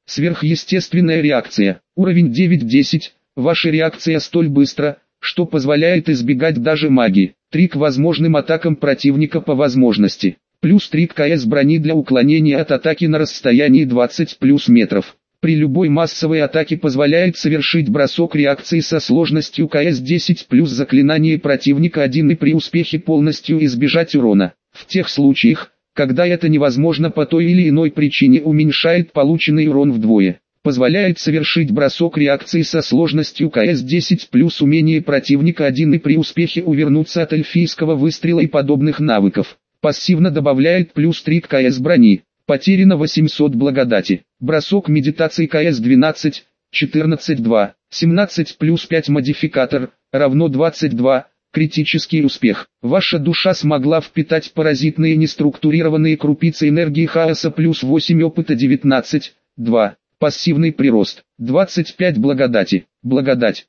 Сверхъестественная реакция. Уровень 9-10. Ваша реакция столь быстра, что позволяет избегать даже магии. 3 к возможным атакам противника по возможности. Плюс 3 к КС брони для уклонения от атаки на расстоянии 20 плюс метров. При любой массовой атаке позволяет совершить бросок реакции со сложностью КС 10 плюс заклинание противника 1 и при успехе полностью избежать урона. В тех случаях, когда это невозможно по той или иной причине, уменьшает полученный урон вдвое. Позволяет совершить бросок реакции со сложностью КС 10 плюс умение противника 1 и при успехе увернуться от эльфийского выстрела и подобных навыков. Пассивно добавляет плюс 3 к КС брони. Потеряно 800 благодати. Бросок медитации КС 12, 14 2, 17 плюс 5 модификатор, равно 22, критический успех. Ваша душа смогла впитать паразитные неструктурированные крупицы энергии хаоса плюс 8 опыта 19, 2. Пассивный прирост. 25 благодати. Благодать.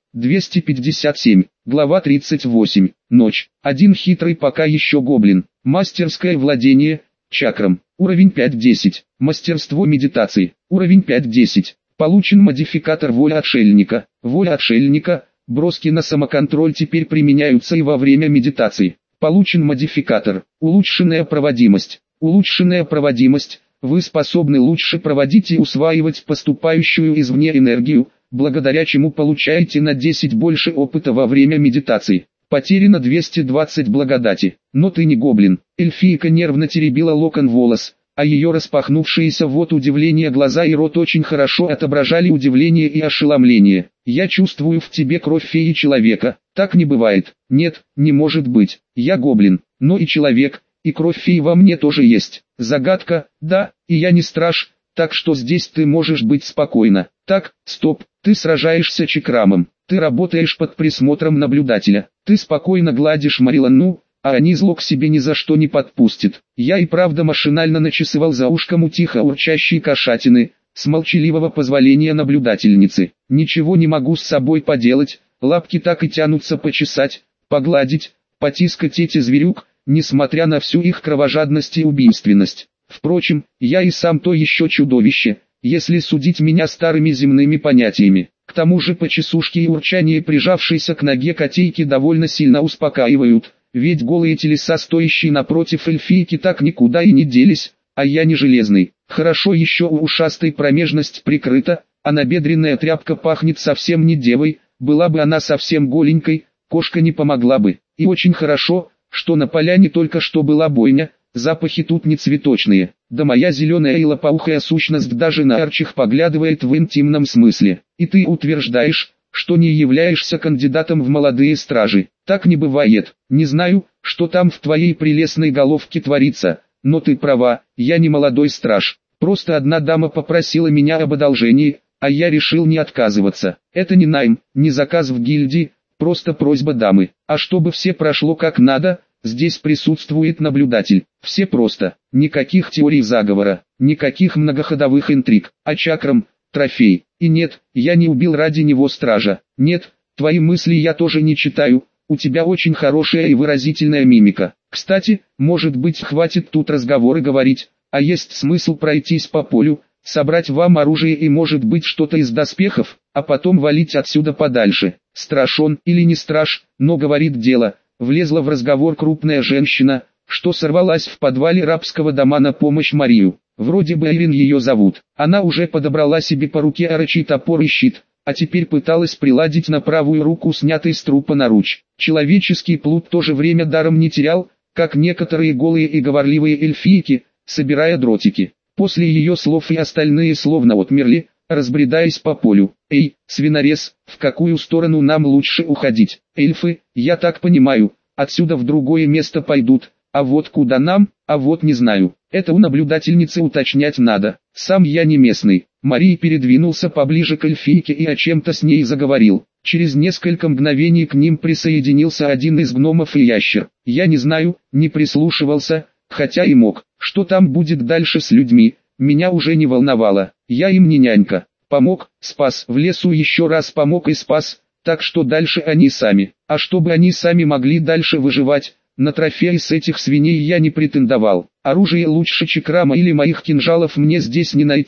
257. Глава 38. Ночь. Один хитрый пока еще гоблин. Мастерское владение. Чакрам. Уровень 5-10. Мастерство медитации. Уровень 5-10. Получен модификатор воля отшельника. Воля отшельника. Броски на самоконтроль теперь применяются и во время медитации. Получен модификатор. Улучшенная проводимость. Улучшенная проводимость. Вы способны лучше проводить и усваивать поступающую извне энергию, благодаря чему получаете на 10 больше опыта во время медитации. Потеряно 220 благодати. Но ты не гоблин. Эльфийка нервно теребила локон волос, а ее распахнувшиеся вот удивление глаза и рот очень хорошо отображали удивление и ошеломление. Я чувствую в тебе кровь феи человека. Так не бывает. Нет, не может быть. Я гоблин, но и человек, и кровь феи во мне тоже есть. Загадка, да, и я не страж, так что здесь ты можешь быть спокойна. Так, стоп, ты сражаешься чакрамом, ты работаешь под присмотром наблюдателя, ты спокойно гладишь Мариланну, а Анизло к себе ни за что не подпустит. Я и правда машинально начесывал за ушком у тихо урчащей кошатины, с молчаливого позволения наблюдательницы. Ничего не могу с собой поделать, лапки так и тянутся почесать, погладить, потискать эти зверюк, несмотря на всю их кровожадность и убийственность. Впрочем, я и сам то еще чудовище, если судить меня старыми земными понятиями. К тому же почесушки и урчание прижавшейся к ноге котейки довольно сильно успокаивают, ведь голые телеса, стоящие напротив эльфийки, так никуда и не делись, а я не железный. Хорошо еще у ушастой промежность прикрыта, а набедренная тряпка пахнет совсем не девой, была бы она совсем голенькой, кошка не помогла бы. И очень хорошо, что на поляне только что была бойня, запахи тут не цветочные, да моя зеленая и лопоухая сущность даже на арчих поглядывает в интимном смысле. И ты утверждаешь, что не являешься кандидатом в молодые стражи. Так не бывает. Не знаю, что там в твоей прелестной головке творится, но ты права, я не молодой страж. Просто одна дама попросила меня об одолжении, а я решил не отказываться. Это не найм, не заказ в гильдии, просто просьба дамы. А чтобы все прошло как надо, здесь присутствует наблюдатель. Все просто. Никаких теорий заговора, никаких многоходовых интриг. А чакрам – трофей. И нет, я не убил ради него стража. Нет, твои мысли я тоже не читаю. У тебя очень хорошая и выразительная мимика. Кстати, может быть, хватит тут разговоры говорить, а есть смысл пройтись по полю, собрать вам оружие и может быть что-то из доспехов, а потом валить отсюда подальше. Страж он или не страж, но говорит дело. Влезла в разговор крупная женщина, что сорвалась в подвале рабского дома на помощь Марию. Вроде бы Ирин ее зовут. Она уже подобрала себе по руке орочий топор и щит, а теперь пыталась приладить на правую руку снятый с трупа наруч. Человеческий плут тоже время даром не терял, как некоторые голые и говорливые эльфийки, собирая дротики. После ее слов и остальные словно отмерли, разбредаясь по полю. «Эй, свинорез, в какую сторону нам лучше уходить? Эльфы, я так понимаю, отсюда в другое место пойдут, а вот куда нам, а вот не знаю. Это у наблюдательницы уточнять надо, сам я не местный». Марий передвинулся поближе к эльфийке и о чем-то с ней заговорил. Через несколько мгновений к ним присоединился один из гномов и ящер. Я не знаю, не прислушивался, хотя и мог. Что там будет дальше с людьми, меня уже не волновало. Я им не нянька. Помог, спас, в лесу еще раз помог и спас, так что дальше они сами. А чтобы они сами могли дальше выживать, на трофеи с этих свиней я не претендовал. Оружие лучше чакрама или моих кинжалов мне здесь не найти,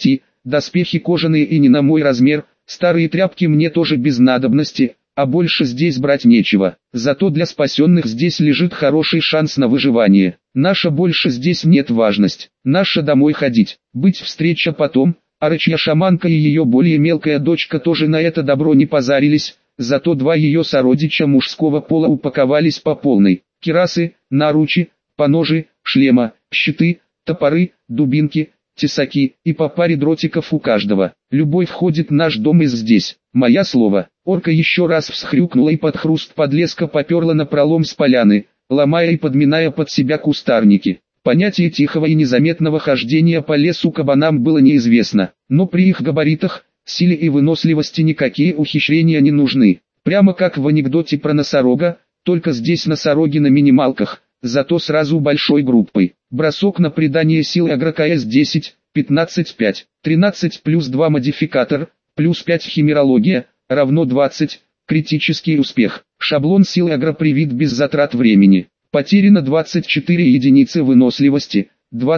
доспехи кожаные и не на мой размер, старые тряпки мне тоже без надобности, а больше здесь брать нечего. Зато для спасенных здесь лежит хороший шанс на выживание. Наша больше здесь нет важность. Наша домой ходить, быть встреча потом, а рычья шаманка и ее более мелкая дочка тоже на это добро не позарились, зато два ее сородича мужского пола упаковались по полной. Кирасы, наручи, поножи, шлема, щиты, топоры, дубинки, тесаки и по паре дротиков у каждого. Любой входит в наш дом из здесь. Моя слово. Орка еще раз всхрюкнула и под хруст подлеска поперла напролом с поляны, ломая и подминая под себя кустарники. Понятие тихого и незаметного хождения по лесу кабанам было неизвестно, но при их габаритах, силе и выносливости никакие ухищрения не нужны. Прямо как в анекдоте про носорога, только здесь носороги на минималках, зато сразу большой группой. Бросок на придание сил АгроКС 10, 15-5, 13 плюс 2 модификатор, плюс 5 химерология, равно 20, критический успех. Шаблон сил агропривит без затрат времени. Потеряно 24 единицы выносливости,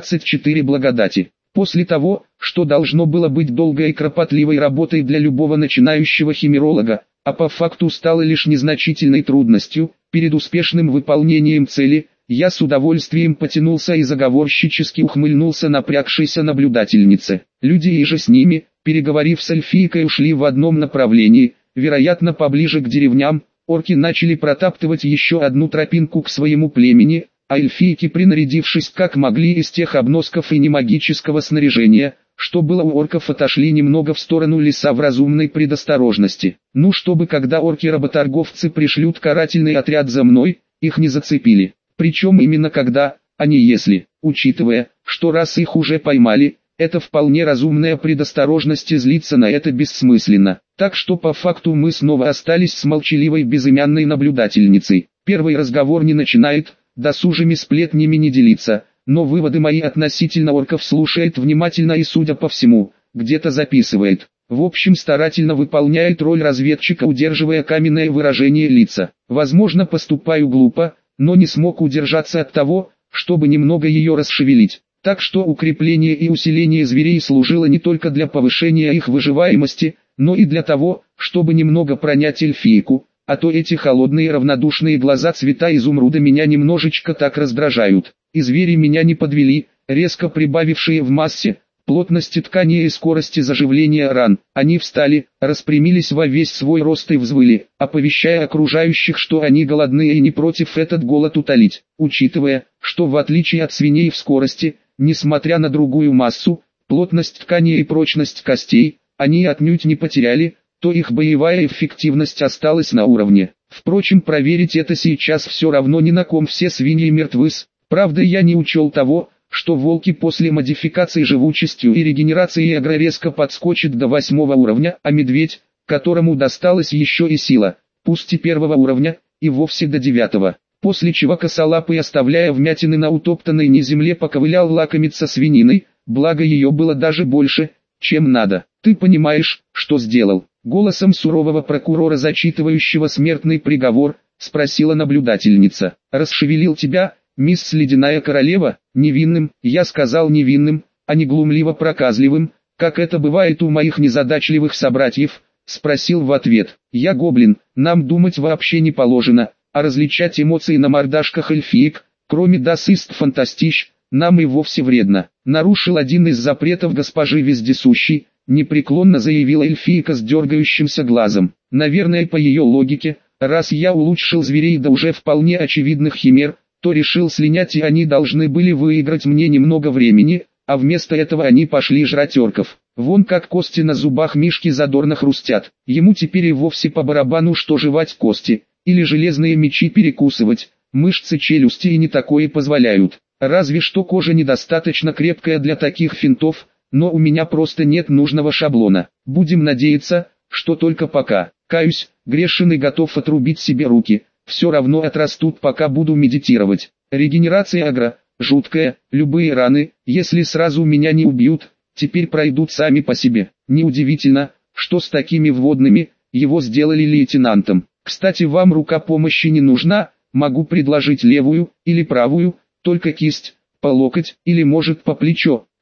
24 благодати. После того, что должно было быть долгой и кропотливой работой для любого начинающего химеролога, а по факту стало лишь незначительной трудностью, перед успешным выполнением цели, я с удовольствием потянулся и заговорщически ухмыльнулся напрягшейся наблюдательнице. Люди и же с ними, переговорив с эльфийкой, ушли в одном направлении, вероятно поближе к деревням. Орки начали протаптывать еще одну тропинку к своему племени, а эльфийки, принарядившись как могли из тех обносков и немагического снаряжения, что было у орков, отошли немного в сторону леса в разумной предосторожности. Ну, чтобы когда орки-работорговцы пришлют карательный отряд за мной, их не зацепили. Причем именно когда, а не если, учитывая, что раз их уже поймали, это вполне разумная предосторожность, и злиться на это бессмысленно. Так что по факту мы снова остались с молчаливой безымянной наблюдательницей. Первый разговор не начинает, досужими сплетнями не делится, но выводы мои относительно орков слушает внимательно и, судя по всему, где-то записывает. В общем, старательно выполняет роль разведчика, удерживая каменное выражение лица. Возможно, поступаю глупо, но не смог удержаться от того, чтобы немного ее расшевелить. Так что укрепление и усиление зверей служило не только для повышения их выживаемости, но и для того, чтобы немного пронять эльфийку, а то эти холодные равнодушные глаза цвета изумруда меня немножечко так раздражают. И звери меня не подвели, резко прибавившие в массе, плотности ткани и скорости заживления ран. Они встали, распрямились во весь свой рост и взвыли, оповещая окружающих, что они голодны и не против этот голод утолить. Учитывая, что в отличие от свиней в скорости, несмотря на другую массу, плотность ткани и прочность костей, они отнюдь не потеряли, то их боевая эффективность осталась на уровне. Впрочем, проверить это сейчас все равно ни на ком, все свиньи мертвы. Правда, я не учел того, что волки после модификации живучестью и регенерацией агро резко подскочит до 8 уровня, а медведь, которому досталась еще и сила, пусть и 1 уровня, и вовсе до 9. После чего косолапый, оставляя вмятины на утоптанной земле, поковылял лакомиться свининой, благо ее было даже больше, чем надо. «Ты понимаешь, что сделал?» Голосом сурового прокурора, зачитывающего смертный приговор, спросила наблюдательница. «Расшевелил тебя, мисс Ледяная Королева, невинным?» Я сказал невинным, а не глумливо-проказливым, как это бывает у моих незадачливых собратьев, спросил в ответ. «Я гоблин, нам думать вообще не положено, а различать эмоции на мордашках эльфиек, кроме das ist фантастич, нам и вовсе вредно». Нарушил один из запретов госпожи Вездесущей, непреклонно заявила эльфийка с дергающимся глазом. Наверное, по ее логике, раз я улучшил зверей до уже вполне очевидных химер, то решил слинять, и они должны были выиграть мне немного времени, а вместо этого они пошли жрать орков. Вон как кости на зубах Мишки задорно хрустят. Ему теперь и вовсе по барабану, что жевать кости, или железные мечи перекусывать, мышцы челюсти и не такое позволяют. Разве что кожа недостаточно крепкая для таких финтов, но у меня просто нет нужного шаблона. Будем надеяться, что только пока. Каюсь, грешен и готов отрубить себе руки, все равно отрастут, пока буду медитировать. Регенерация агро, жуткая, любые раны, если сразу меня не убьют, теперь пройдут сами по себе. Неудивительно, что с такими вводными, его сделали лейтенантом. Кстати, вам рука помощи не нужна, могу предложить левую, или правую, только кисть, по локоть, или может по плечо.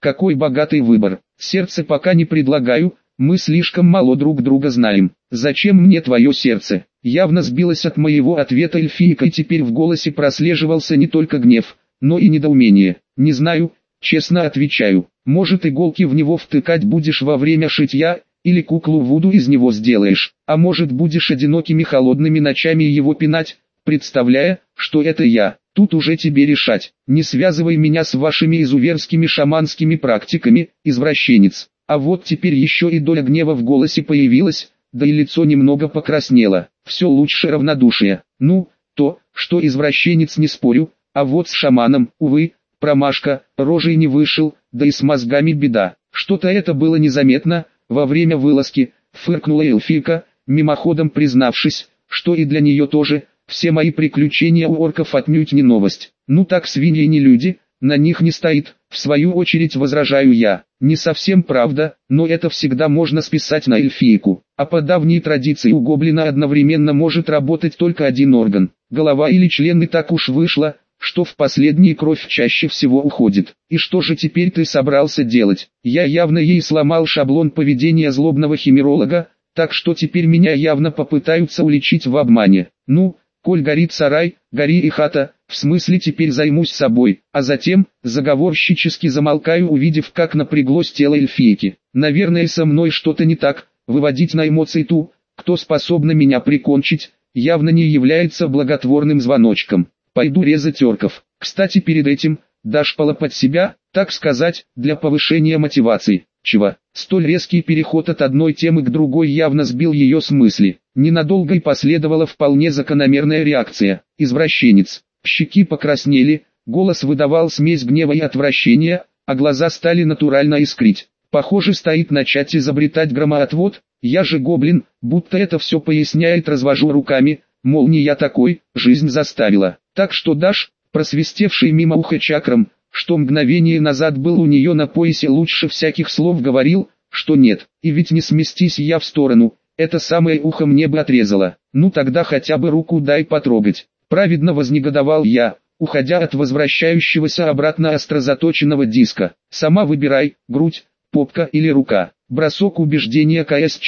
какой богатый выбор. Сердце пока не предлагаю, мы слишком мало друг друга знаем. Зачем мне твое сердце? Явно сбилась от моего ответа эльфийка, и теперь в голосе прослеживался не только гнев, но и недоумение. Не знаю, честно отвечаю. Может, иголки в него втыкать будешь во время шитья, или куклу Вуду из него сделаешь, а может будешь одинокими холодными ночами его пинать, представляя, что это я. Тут уже тебе решать. Не связывай меня с вашими изуверскими шаманскими практиками, извращенец. А вот теперь еще и доля гнева в голосе появилась, да и лицо немного покраснело. Все лучше равнодушия. Ну, то, что извращенец, не спорю, а вот с шаманом, увы, промашка, рожей не вышел, да и с мозгами беда. Что-то это было незаметно, во время вылазки, фыркнула эльфийка, мимоходом признавшись, что и для нее тоже, все мои приключения у орков отнюдь не новость. Ну так свиньи не люди, на них не стоит, в свою очередь возражаю я. Не совсем правда, но это всегда можно списать на эльфийку. А по давней традиции у гоблина одновременно может работать только один орган, голова или член, и так уж вышло, что в последний кровь чаще всего уходит. И что же теперь ты собрался делать? Я явно ей сломал шаблон поведения злобного химеролога, так что теперь меня явно попытаются уличить в обмане. Ну, коль горит сарай, гори и хата, в смысле теперь займусь собой, а затем, заговорщически замолкаю, увидев, как напряглось тело эльфийки. Наверное, со мной что-то не так, выводить на эмоции ту, кто способна меня прикончить, явно не является благотворным звоночком. Пойду резать орков. Кстати, перед этим, дашь полопать себя, так сказать, для повышения мотивации. Чего? Столь резкий переход от одной темы к другой явно сбил ее с мысли. Ненадолго и последовала вполне закономерная реакция. Извращенец. Щеки покраснели, голос выдавал смесь гнева и отвращения, а глаза стали натурально искрить. Похоже, стоит начать изобретать громоотвод. Я же гоблин, будто это все поясняет, развожу руками, мол, не я такой, жизнь заставила. Так что Даш, просвистевший мимо уха чакрам, что мгновение назад был у нее на поясе, лучше всяких слов говорил, что нет. И ведь не сместись я в сторону, это самое ухо мне бы отрезало. Ну тогда хотя бы руку дай потрогать. Праведно вознегодовал я, уходя от возвращающегося обратно остро заточенного диска. Сама выбирай, грудь, попка или рука. Бросок убеждения КС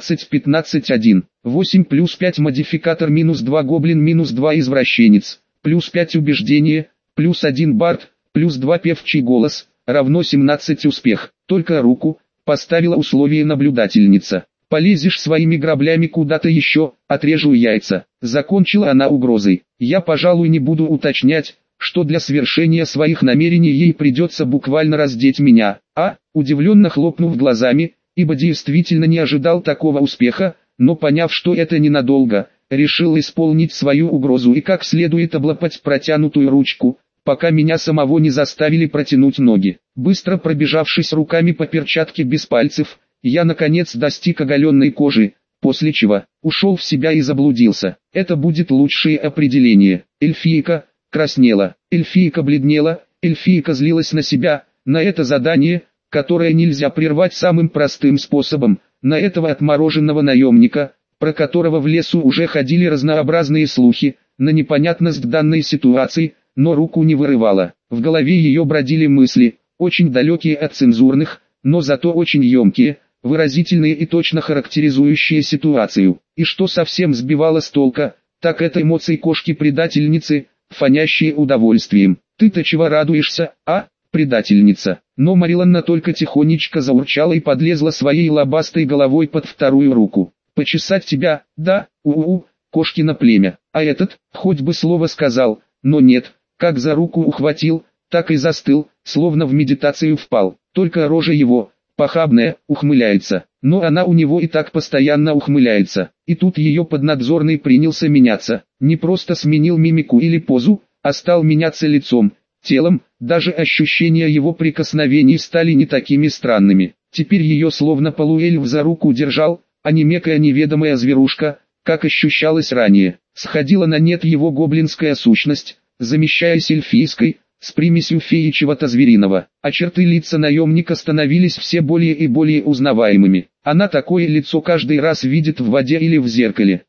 14-15-1. 8 плюс 5 модификатор минус 2 гоблин минус 2 извращенец. Плюс 5 убеждение, плюс 1 бард, плюс 2 певчий голос, равно 17 успех. Только руку, поставила условие наблюдательница. Полезешь своими граблями куда-то еще, отрежу яйца. Закончила она угрозой. Я, пожалуй, не буду уточнять, что для свершения своих намерений ей придется буквально раздеть меня. Удивленно хлопнув глазами, ибо действительно не ожидал такого успеха, но поняв, что это ненадолго, решил исполнить свою угрозу и как следует облапать протянутую ручку, пока меня самого не заставили протянуть ноги. Быстро пробежавшись руками по перчатке без пальцев, я наконец достиг оголенной кожи, после чего ушел в себя и заблудился. Это будет лучшее определение. Эльфийка краснела, эльфийка бледнела, эльфийка злилась на себя, на это задание, которое нельзя прервать самым простым способом, на этого отмороженного наемника, про которого в лесу уже ходили разнообразные слухи, на непонятность данной ситуации, но руку не вырывала. В голове ее бродили мысли, очень далекие от цензурных, но зато очень емкие, выразительные и точно характеризующие ситуацию. И что совсем сбивало с толка, так это эмоции кошки-предательницы, фонящие удовольствием. Ты-то чего радуешься, предательница? Но Мариланна только тихонечко заурчала и подлезла своей лобастой головой под вторую руку. Почесать тебя, да, кошкино племя. А этот, хоть бы слово сказал, но нет, как за руку ухватил, так и застыл, словно в медитацию впал. Только рожа его, похабная, ухмыляется. Но она у него и так постоянно ухмыляется. И тут ее поднадзорный принялся меняться. Не просто сменил мимику или позу, а стал меняться лицом, телом, даже ощущения его прикосновений стали не такими странными. Теперь ее словно полуэльф за руку держал, а не некая неведомая зверушка, как ощущалось ранее. Сходила на нет его гоблинская сущность, замещаясь эльфийской, с примесью феи чего-то звериного, а черты лица наемника становились все более и более узнаваемыми. Она такое лицо каждый раз видит в воде или в зеркале.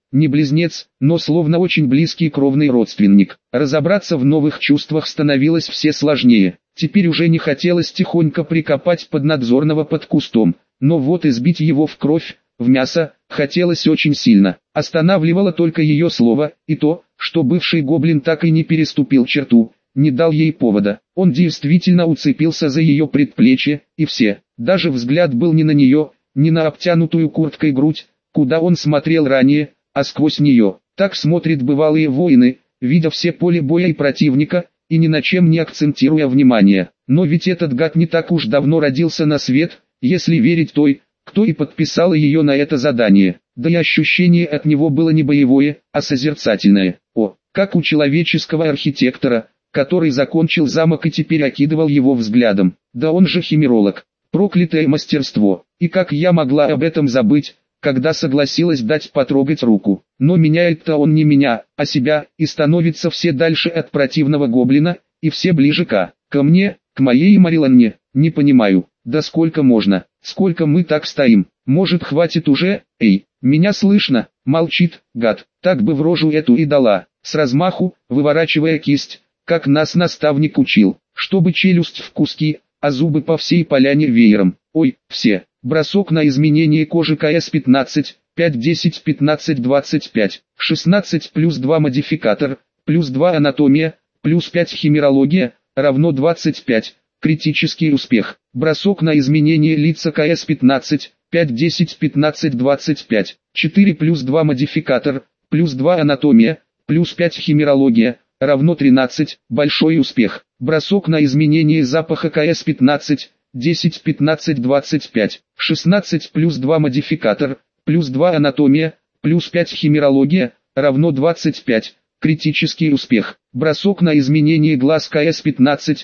не близнец, но словно очень близкий кровный родственник. Разобраться в новых чувствах становилось все сложнее. Теперь уже не хотелось тихонько прикопать поднадзорного под кустом, но вот избить его в кровь, в мясо, хотелось очень сильно. Останавливало только ее слово, и то, что бывший гоблин так и не переступил черту, не дал ей повода. Он действительно уцепился за ее предплечье, и все. Даже взгляд был не на нее, не на обтянутую курткой грудь, куда он смотрел ранее, а сквозь нее. Так смотрят бывалые воины, видя все поле боя и противника, и ни на чем не акцентируя внимание. Но ведь этот гад не так уж давно родился на свет, если верить той, кто и подписала ее на это задание. Да и ощущение от него было не боевое, а созерцательное. О, как у человеческого архитектора, который закончил замок и теперь окидывал его взглядом. Да он же химеролог. Проклятое мастерство. И как я могла об этом забыть, когда согласилась дать потрогать руку. Но меняет-то он не меня, а себя, и становится все дальше от противного гоблина, и все ближе ко мне, к моей Мариланне. Не понимаю, да сколько можно, сколько мы так стоим, может хватит уже, эй, меня слышно, молчит, гад, так бы в рожу эту и дала, с размаху, выворачивая кисть, как нас наставник учил, чтобы челюсть в куски, а зубы по всей поляне веером. Ой, все. Бросок на изменение кожи КС-15, 5, 10, 15, 25, 16 плюс 2 модификатор, плюс 2 анатомия, плюс 5 химерология, равно 25, критический успех. Бросок на изменение лица КС-15, 5, 10, 15, 25, 4 плюс 2 модификатор, плюс 2 анатомия, плюс 5 химерология, равно 13, большой успех. Бросок на изменение запаха КС-15, 10, 15, 25, 16 плюс 2 модификатор, плюс 2 анатомия, плюс 5 химерология, равно 25, критический успех. Бросок на изменение глаз КС-15,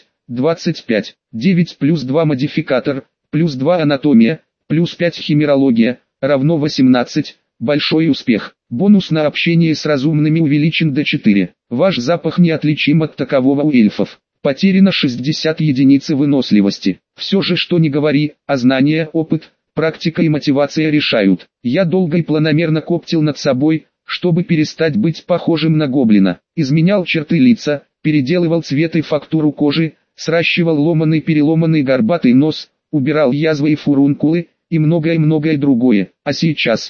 25, 9 плюс 2 модификатор, плюс 2 анатомия, плюс 5 химерология, равно 18, большой успех. Бонус на общение с разумными увеличен до 4. Ваш запах неотличим от такового у эльфов. Потеряно 60 единиц выносливости. Все же что ни говори, а знания, опыт, практика и мотивация решают. Я долго и планомерно коптил над собой, чтобы перестать быть похожим на гоблина. Изменял черты лица, переделывал цвет и фактуру кожи, сращивал ломаный-переломанный горбатый нос, убирал язвы и фурункулы, и многое-многое другое. А сейчас,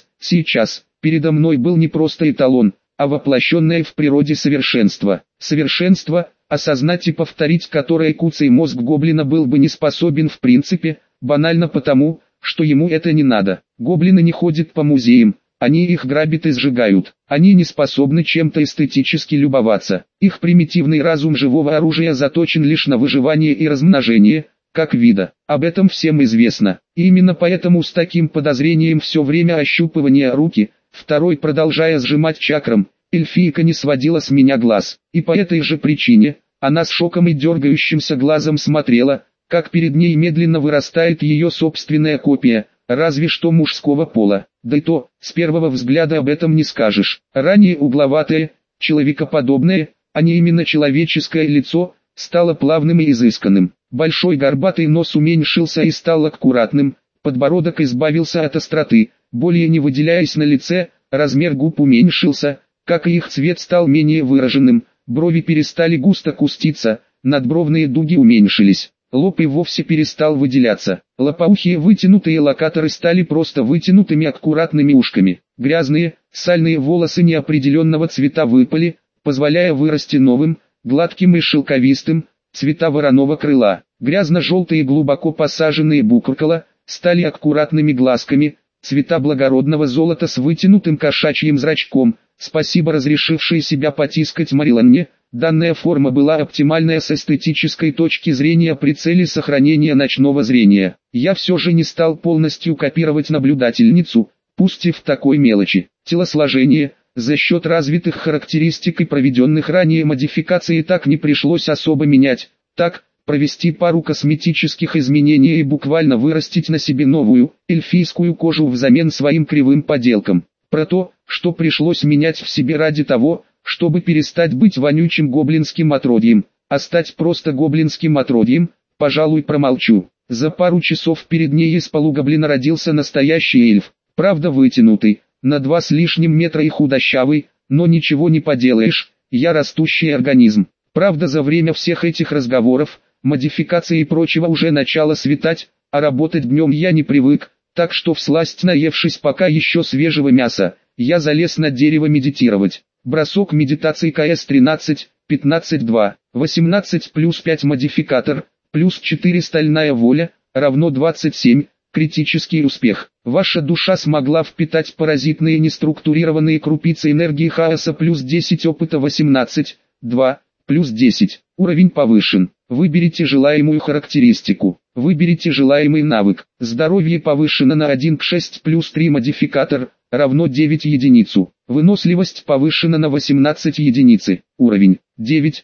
передо мной был не просто эталон, а воплощенное в природе совершенство. Совершенство, осознать и повторить которое куцый мозг гоблина был бы не способен в принципе, банально потому, что ему это не надо. Гоблины не ходят по музеям, они их грабят и сжигают. Они не способны чем-то эстетически любоваться. Их примитивный разум живого оружия заточен лишь на выживание и размножение, как вида. Об этом всем известно. И именно поэтому с таким подозрением все время ощупывания руки, второй продолжая сжимать чакрам, эльфийка не сводила с меня глаз. И по этой же причине, она с шоком и дергающимся глазом смотрела, как перед ней медленно вырастает ее собственная копия, разве что мужского пола. Да и то, с первого взгляда об этом не скажешь. Ранее угловатое, человекоподобное, а не именно человеческое лицо, стало плавным и изысканным. Большой горбатый нос уменьшился и стал аккуратным, подбородок избавился от остроты, более не выделяясь на лице, размер губ уменьшился, как и их цвет стал менее выраженным, брови перестали густо куститься, надбровные дуги уменьшились. Лоб и вовсе перестал выделяться. Лопоухие вытянутые локаторы стали просто вытянутыми аккуратными ушками. Грязные, сальные волосы неопределенного цвета выпали, позволяя вырасти новым, гладким и шелковистым, цвета вороного крыла. Грязно-желтые глубоко посаженные букркала стали аккуратными глазками, цвета благородного золота с вытянутым кошачьим зрачком. Спасибо разрешившей себя потискать Мариланне. Данная форма была оптимальная с эстетической точки зрения при цели сохранения ночного зрения. Я все же не стал полностью копировать наблюдательницу, пусть и в такой мелочи. Телосложение, за счет развитых характеристик и проведенных ранее модификаций так не пришлось особо менять. Так, провести пару косметических изменений и буквально вырастить на себе новую, эльфийскую кожу взамен своим кривым поделкам. Про то, что пришлось менять в себе ради того, чтобы перестать быть вонючим гоблинским отродьем, а стать просто гоблинским отродьем, пожалуй, промолчу. За пару часов перед ней из полугоблина родился настоящий эльф, правда вытянутый, на 2 с лишним метра и худощавый, но ничего не поделаешь, я растущий организм. Правда, за время всех этих разговоров, модификаций и прочего уже начало светать, а работать днем я не привык, так что всласть наевшись пока еще свежего мяса, я залез на дерево медитировать. Бросок медитации КС-13, 15-2, 18 плюс 5 модификатор, плюс 4 стальная воля, равно 27, критический успех. Ваша душа смогла впитать паразитные неструктурированные крупицы энергии хаоса плюс 10 опыта 18, 2, плюс 10. Уровень повышен. Выберите желаемую характеристику. Выберите желаемый навык. Здоровье повышено на 1 к 6 плюс 3 модификатор, равно 9 единицу. Выносливость повышена на 18 единицы. Уровень 9,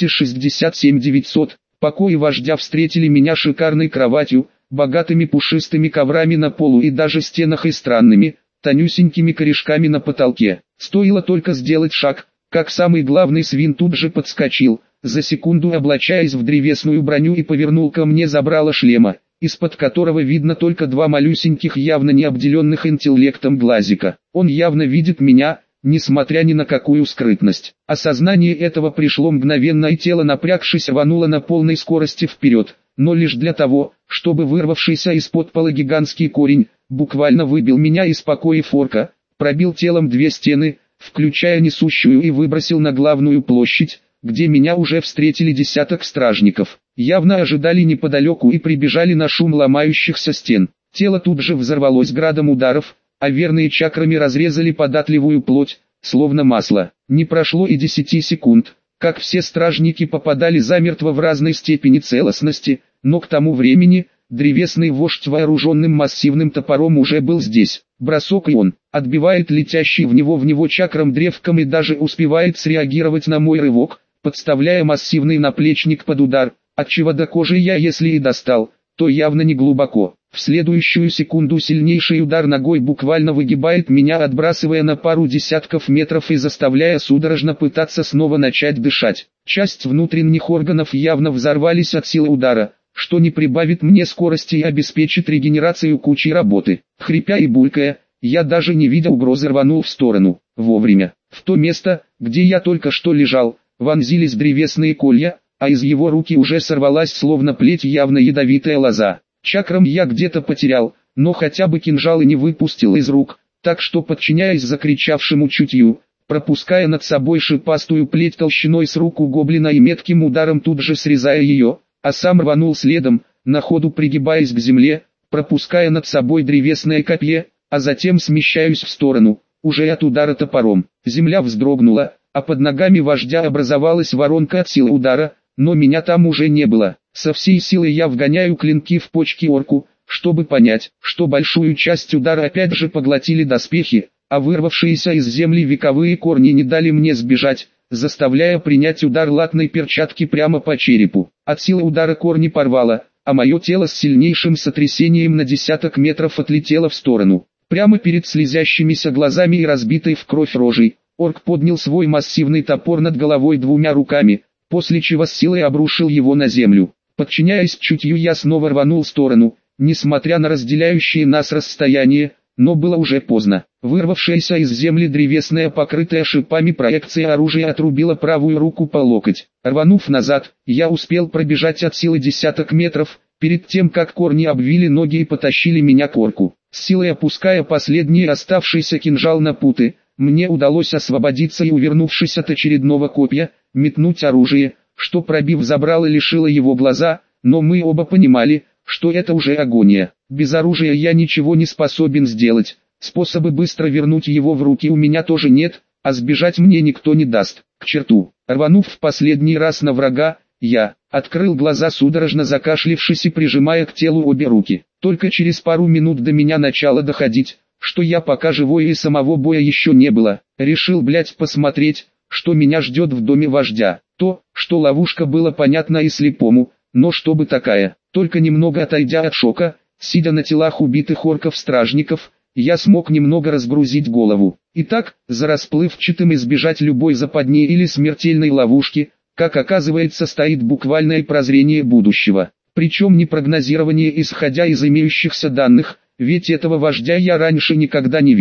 267 900. Покои вождя встретили меня шикарной кроватью, богатыми пушистыми коврами на полу и даже стенах и странными, тонюсенькими корешками на потолке. Стоило только сделать шаг, как самый главный свин тут же подскочил, за секунду облачаясь в древесную броню и повернул ко мне забрало шлема, из-под которого видно только 2 малюсеньких явно не обделенных интеллектом глазика. Он явно видит меня, несмотря ни на какую скрытность. Осознание этого пришло мгновенно, и тело, напрягшись, рвануло на полной скорости вперед, но лишь для того, чтобы вырвавшийся из-под пола гигантский корень, буквально выбил меня из покоев орка, пробил телом 2 стены, включая несущую, и выбросил на главную площадь, где меня уже встретили десяток стражников. Явно ожидали неподалеку и прибежали на шум ломающихся стен. Тело тут же взорвалось градом ударов, а верные чакрами разрезали податливую плоть, словно масло. Не прошло и 10 секунд, как все стражники попадали замертво в разной степени целостности, но к тому времени, древесный вождь вооруженным массивным топором уже был здесь. Бросок, и он отбивает летящий в него чакрам древком и даже успевает среагировать на мой рывок, подставляя массивный наплечник под удар, отчего до кожи я, если и достал, то явно не глубоко. В следующую секунду сильнейший удар ногой буквально выгибает меня, отбрасывая на пару десятков метров и заставляя судорожно пытаться снова начать дышать. Часть внутренних органов явно взорвались от силы удара, что не прибавит мне скорости и обеспечит регенерацию кучи работы. Хрипя и булькая, я даже не видя угрозы рванул в сторону. Вовремя. В то место, где я только что лежал, вонзились древесные колья, а из его руки уже сорвалась словно плеть явно ядовитая лоза. Чакрам я где-то потерял, но хотя бы кинжал и не выпустил из рук, так что, подчиняясь закричавшему чутью, пропуская над собой шипастую плеть толщиной с руку гоблина и метким ударом тут же срезая ее, а сам рванул следом, на ходу пригибаясь к земле, пропуская над собой древесное копье, а затем смещаюсь в сторону, уже от удара топором. Земля вздрогнула, а под ногами вождя образовалась воронка от силы удара, но меня там уже не было. Со всей силы я вгоняю клинки в почки орку, чтобы понять, что большую часть удара опять же поглотили доспехи, а вырвавшиеся из земли вековые корни не дали мне сбежать, заставляя принять удар латной перчатки прямо по черепу. От силы удара корни порвало, а мое тело с сильнейшим сотрясением на десяток метров отлетело в сторону. Прямо перед слезящимися глазами и разбитой в кровь рожей, орк поднял свой массивный топор над головой 2 руками, после чего с силой обрушил его на землю. Подчиняясь чутью, я снова рванул в сторону, несмотря на разделяющие нас расстояние, но было уже поздно. Вырвавшаяся из земли древесная, покрытая шипами проекция оружия отрубила правую руку по локоть. Рванув назад, я успел пробежать от силы десяток метров, перед тем как корни обвили ноги и потащили меня к орку. С силой опуская последний оставшийся кинжал на путы, мне удалось освободиться и, увернувшись от очередного копья, метнуть оружие, что, пробив забрало, лишило его глаза, но мы оба понимали, что это уже агония. Без оружия я ничего не способен сделать, способы быстро вернуть его в руки у меня тоже нет, а сбежать мне никто не даст. К черту. Рванув в последний раз на врага, я открыл глаза, судорожно закашлившись и прижимая к телу обе руки. Только через пару минут до меня начало доходить, что я пока живой и самого боя еще не было. Решил, посмотреть, что меня ждет в доме вождя. То, что ловушка, было понятно и слепому, но чтобы такая. Только немного отойдя от шока, сидя на телах убитых орков-стражников, я смог немного разгрузить голову. Итак, за расплывчатым избежать любой западни или смертельной ловушки, как оказывается, стоит буквальное прозрение будущего. Причем не прогнозирование, исходя из имеющихся данных, ведь этого вождя я раньше никогда не видел,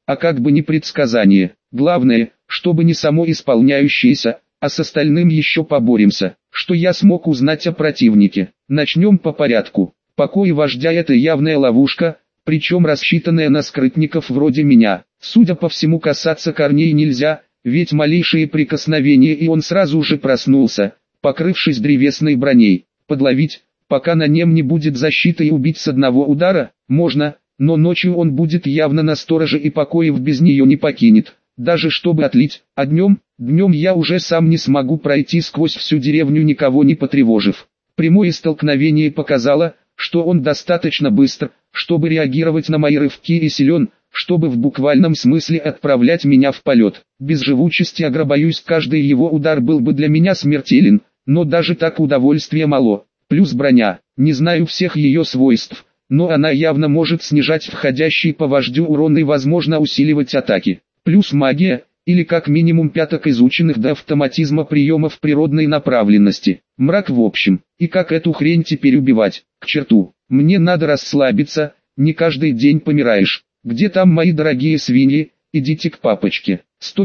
а как бы не предсказание. Главное, чтобы не само исполняющееся, а с остальным еще поборемся. Что я смог узнать о противнике? Начнем по порядку. Покой вождя — это явная ловушка, причем рассчитанная на скрытников вроде меня. Судя по всему, касаться корней нельзя, ведь малейшее прикосновение и он сразу же проснулся, покрывшись древесной броней. Подловить, пока на нем не будет защиты, и убить с одного удара, можно, но ночью он будет явно на стороже и покоев без нее не покинет, даже чтобы отлить, а днем я уже сам не смогу пройти сквозь всю деревню, никого не потревожив. Прямое столкновение показало, что он достаточно быстр, чтобы реагировать на мои рывки, и силен, чтобы в буквальном смысле отправлять меня в полет. Без живучести агробоюсь, каждый его удар был бы для меня смертелен, но даже так удовольствия мало. Плюс броня, не знаю всех ее свойств, но она явно может снижать входящий по вождю урон и возможно усиливать атаки. Плюс магия, или как минимум пяток изученных до автоматизма приемов природной направленности. Мрак в общем. И как эту хрень теперь убивать? К черту. Мне надо расслабиться, не каждый день помираешь. Где там мои дорогие свиньи? Идите к папочке.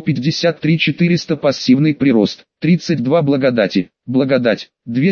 153 400 пассивный прирост. 32 благодати. Благодать.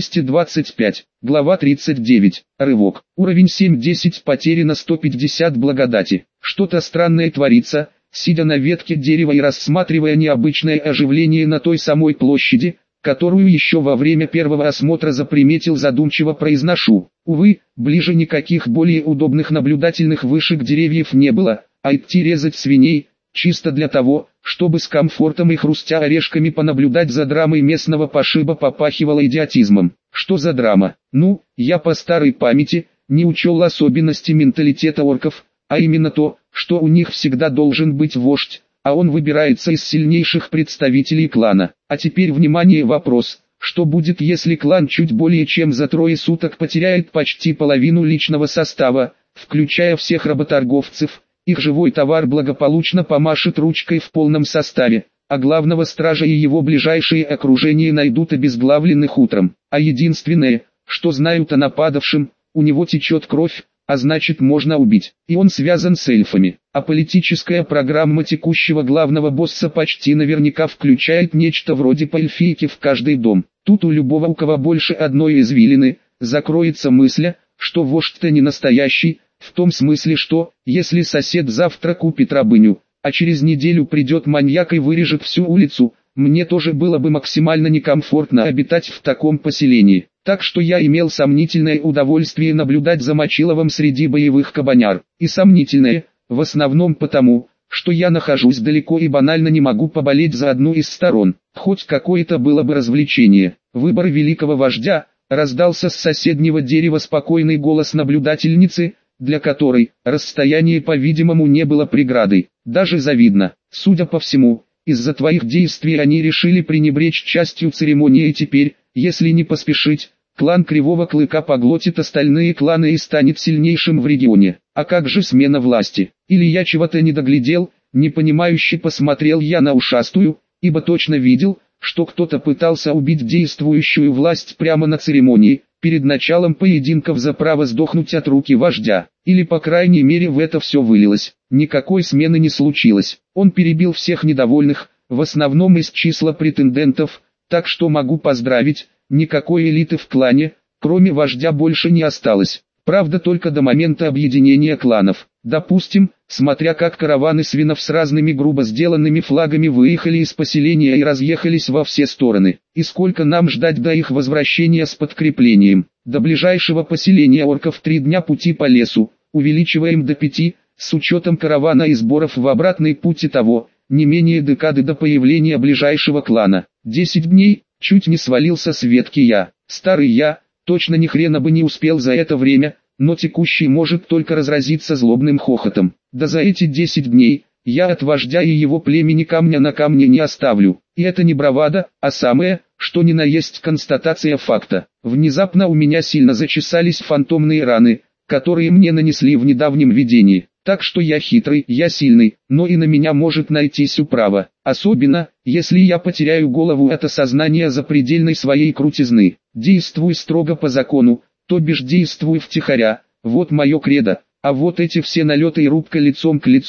225. Глава 39. Рывок. Уровень 7-10, потеряно 150 благодати. Что-то странное творится. Сидя на ветке дерева и рассматривая необычное оживление на той самой площади, которую еще во время первого осмотра заприметил, задумчиво произношу. Увы, ближе никаких более удобных наблюдательных вышек деревьев не было, а идти резать свиней, чисто для того, чтобы с комфортом и хрустя орешками понаблюдать за драмой местного пошиба, попахивало идиотизмом. Что за драма? Ну, я по старой памяти не учел особенности менталитета орков, а именно то, что у них всегда должен быть вождь, а он выбирается из сильнейших представителей клана. А теперь внимание, вопрос: что будет, если клан чуть более чем за 3 суток потеряет почти половину личного состава, включая всех работорговцев, их живой товар благополучно помашет ручкой в полном составе, а главного стража и его ближайшее окружение найдут обезглавленных утром. А единственное, что знают о нападавшем, у него течет кровь, а значит можно убить. И он связан с эльфами. А политическая программа текущего главного босса почти наверняка включает нечто вроде поэльфийки в каждый дом. Тут у любого, у кого больше одной извилины, закроется мысль, что вождь-то не настоящий, в том смысле, что, если сосед завтра купит рабыню, а через неделю придет маньяк и вырежет всю улицу, мне тоже было бы максимально некомфортно обитать в таком поселении. Так что я имел сомнительное удовольствие наблюдать за Мочиловым среди боевых кабаняр. И сомнительное, в основном потому, что я нахожусь далеко и банально не могу поболеть за одну из сторон. Хоть какое-то было бы развлечение. Выбор великого вождя, раздался с соседнего дерева спокойный голос наблюдательницы, для которой расстояние, по-видимому, не было преградой. Даже завидно. Судя по всему, из-за твоих действий они решили пренебречь частью церемонии, и теперь, если не поспешить, клан Кривого Клыка поглотит остальные кланы и станет сильнейшим в регионе. А как же смена власти? Или я чего-то не доглядел? Непонимающе посмотрел я на ушастую, ибо точно видел, что кто-то пытался убить действующую власть прямо на церемонии, перед началом поединков за право сдохнуть от руки вождя. Или по крайней мере в это все вылилось. Никакой смены не случилось. Он перебил всех недовольных, в основном из числа претендентов, так что могу поздравить, никакой элиты в клане, кроме вождя, больше не осталось. Правда, только до момента объединения кланов. Допустим, смотря как караваны свинов с разными грубо сделанными флагами выехали из поселения и разъехались во все стороны. И сколько нам ждать до их возвращения с подкреплением? До ближайшего поселения орков 3 дня пути по лесу, увеличиваем до 5, с учетом каравана и сборов в обратный путь, и того, не менее декады до появления ближайшего клана. 10 дней, чуть не свалился с ветки я. Старый я, точно ни хрена бы не успел за это время, но текущий может только разразиться злобным хохотом. Да за эти 10 дней, я от вождя и его племени камня на камне не оставлю. И это не бравада, а самое, что ни на есть констатация факта. Внезапно у меня сильно зачесались фантомные раны, которые мне нанесли в недавнем видении. Так что я хитрый, я сильный, но и на меня может найтись управа. Особенно, если я потеряю голову от осознания запредельной своей крутизны. Действуй строго по закону, то бишь действуй втихаря, вот мое кредо. А вот эти все налеты и рубка лицом к лицу,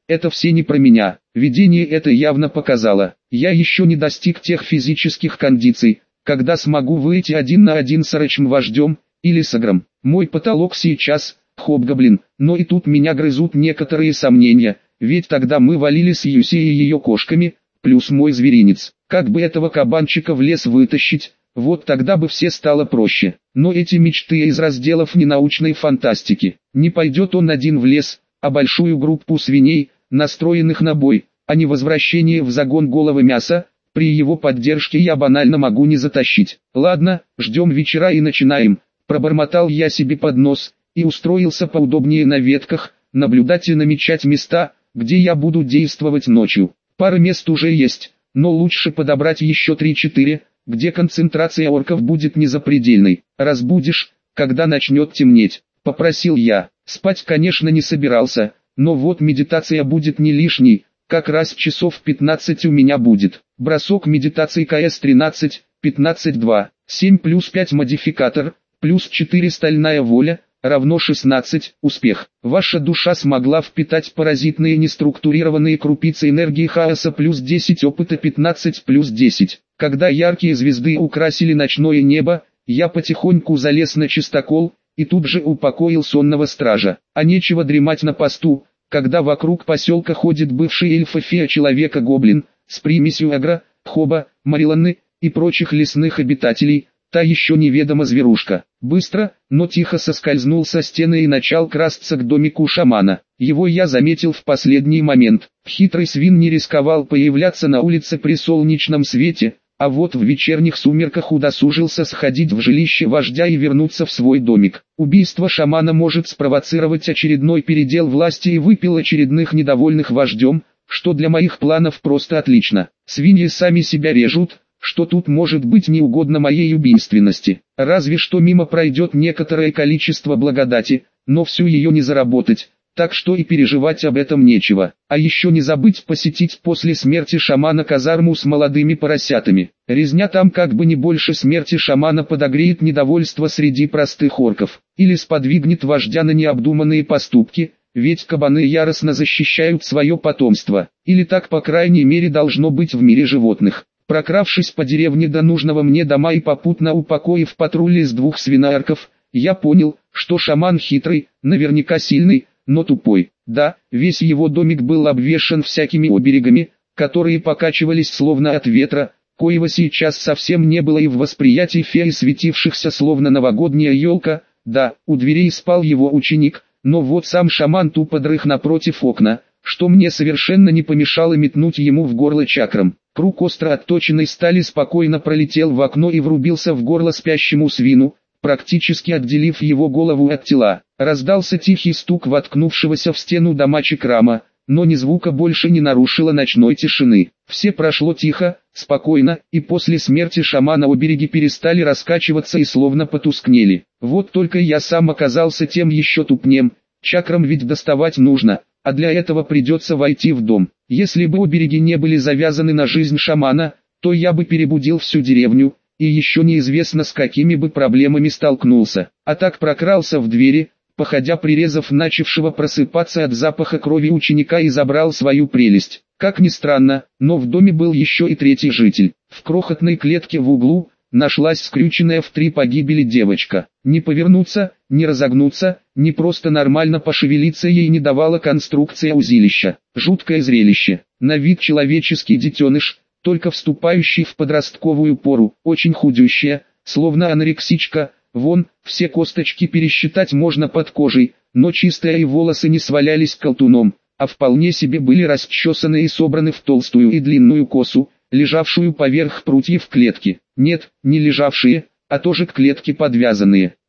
это все не про меня. Видение это явно показало. Я еще не достиг тех физических кондиций, когда смогу выйти один на один с арчм-вождем, или с Агром. Мой потолок сейчас – Хобгоблин, но и тут меня грызут некоторые сомнения, ведь тогда мы валили с Юси и ее кошками, плюс мой зверинец. Как бы этого кабанчика в лес вытащить, вот тогда бы все стало проще. Но эти мечты из разделов ненаучной фантастики. Не пойдет он один в лес, а большую группу свиней, настроенных на бой, а не возвращение в загон голого мяса, при его поддержке я банально могу не затащить. Ладно, ждем вечера и начинаем, пробормотал я себе под нос, и устроился поудобнее на ветках, наблюдать и намечать места, где я буду действовать ночью. Пара мест уже есть, но лучше подобрать еще 3-4, где концентрация орков будет незапредельной. Разбудишь, когда начнет темнеть, попросил я. Спать, конечно, не собирался, но вот медитация будет не лишней, как раз часов 15 у меня будет. Бросок медитации КС-13, 15-2, 7 плюс 5 модификатор, плюс 4 стальная воля, равно 16, успех. Ваша душа смогла впитать паразитные неструктурированные крупицы энергии хаоса плюс 10 опыта 15 плюс 10. Когда яркие звезды украсили ночное небо, я потихоньку залез на чистокол, и тут же упокоил сонного стража. А нечего дремать на посту, когда вокруг поселка ходит бывший эльфа-фея-человека-гоблин, с примесью агро, хоба, мариланы и прочих лесных обитателей, та еще неведома зверушка. Быстро, но тихо соскользнул со стены и начал красться к домику шамана. Его я заметил в последний момент. Хитрый свин не рисковал появляться на улице при солнечном свете, а вот в вечерних сумерках удосужился сходить в жилище вождя и вернуться в свой домик. Убийство шамана может спровоцировать очередной передел власти и выпил очередных недовольных вождем, что для моих планов просто отлично. Свиньи сами себя режут, что тут может быть неугодно моей убийственности. Разве что мимо пройдет некоторое количество благодати, но всю ее не заработать, так что и переживать об этом нечего. А еще не забыть посетить после смерти шамана казарму с молодыми поросятами. Резня там как бы не больше смерти шамана подогреет недовольство среди простых орков, или сподвигнет вождя на необдуманные поступки, ведь кабаны яростно защищают свое потомство, или так по крайней мере должно быть в мире животных. Прокравшись по деревне до нужного мне дома и попутно упокоив патруль из 2 свинарков, я понял, что шаман хитрый, наверняка сильный, но тупой. Да, весь его домик был обвешан всякими оберегами, которые покачивались словно от ветра, коего сейчас совсем не было и в восприятии феи, светившихся словно новогодняя елка. Да, у дверей спал его ученик, но вот сам шаман тупо дрых напротив окна, что мне совершенно не помешало метнуть ему в горло чакрам. Круг остро отточенной стали спокойно пролетел в окно и врубился в горло спящему свину, практически отделив его голову от тела. Раздался тихий стук воткнувшегося в стену дома чакрама, но ни звука больше не нарушило ночной тишины. Все прошло тихо, спокойно, и после смерти шамана обереги перестали раскачиваться и словно потускнели. Вот только я сам оказался тем еще тупнем, чакрам ведь доставать нужно, а для этого придется войти в дом. Если бы обереги не были завязаны на жизнь шамана, то я бы перебудил всю деревню, и еще неизвестно с какими бы проблемами столкнулся. А так прокрался в двери, походя прирезав начавшего просыпаться от запаха крови ученика и забрал свою прелесть. Как ни странно, но в доме был еще и третий житель. В крохотной клетке в углу нашлась скрюченная в 3 погибели девочка. Не повернуться, не разогнуться, не просто нормально пошевелиться ей не давала конструкция узилища. Жуткое зрелище. На вид человеческий детеныш, только вступающий в подростковую пору, очень худющая, словно анорексичка. Вон, все косточки пересчитать можно под кожей, но чистые волосы не свалялись колтуном, а вполне себе были расчесаны и собраны в толстую и длинную косу, лежавшую поверх прутьев клетки. Нет, не лежавшие, а тоже к клетке подвязанные.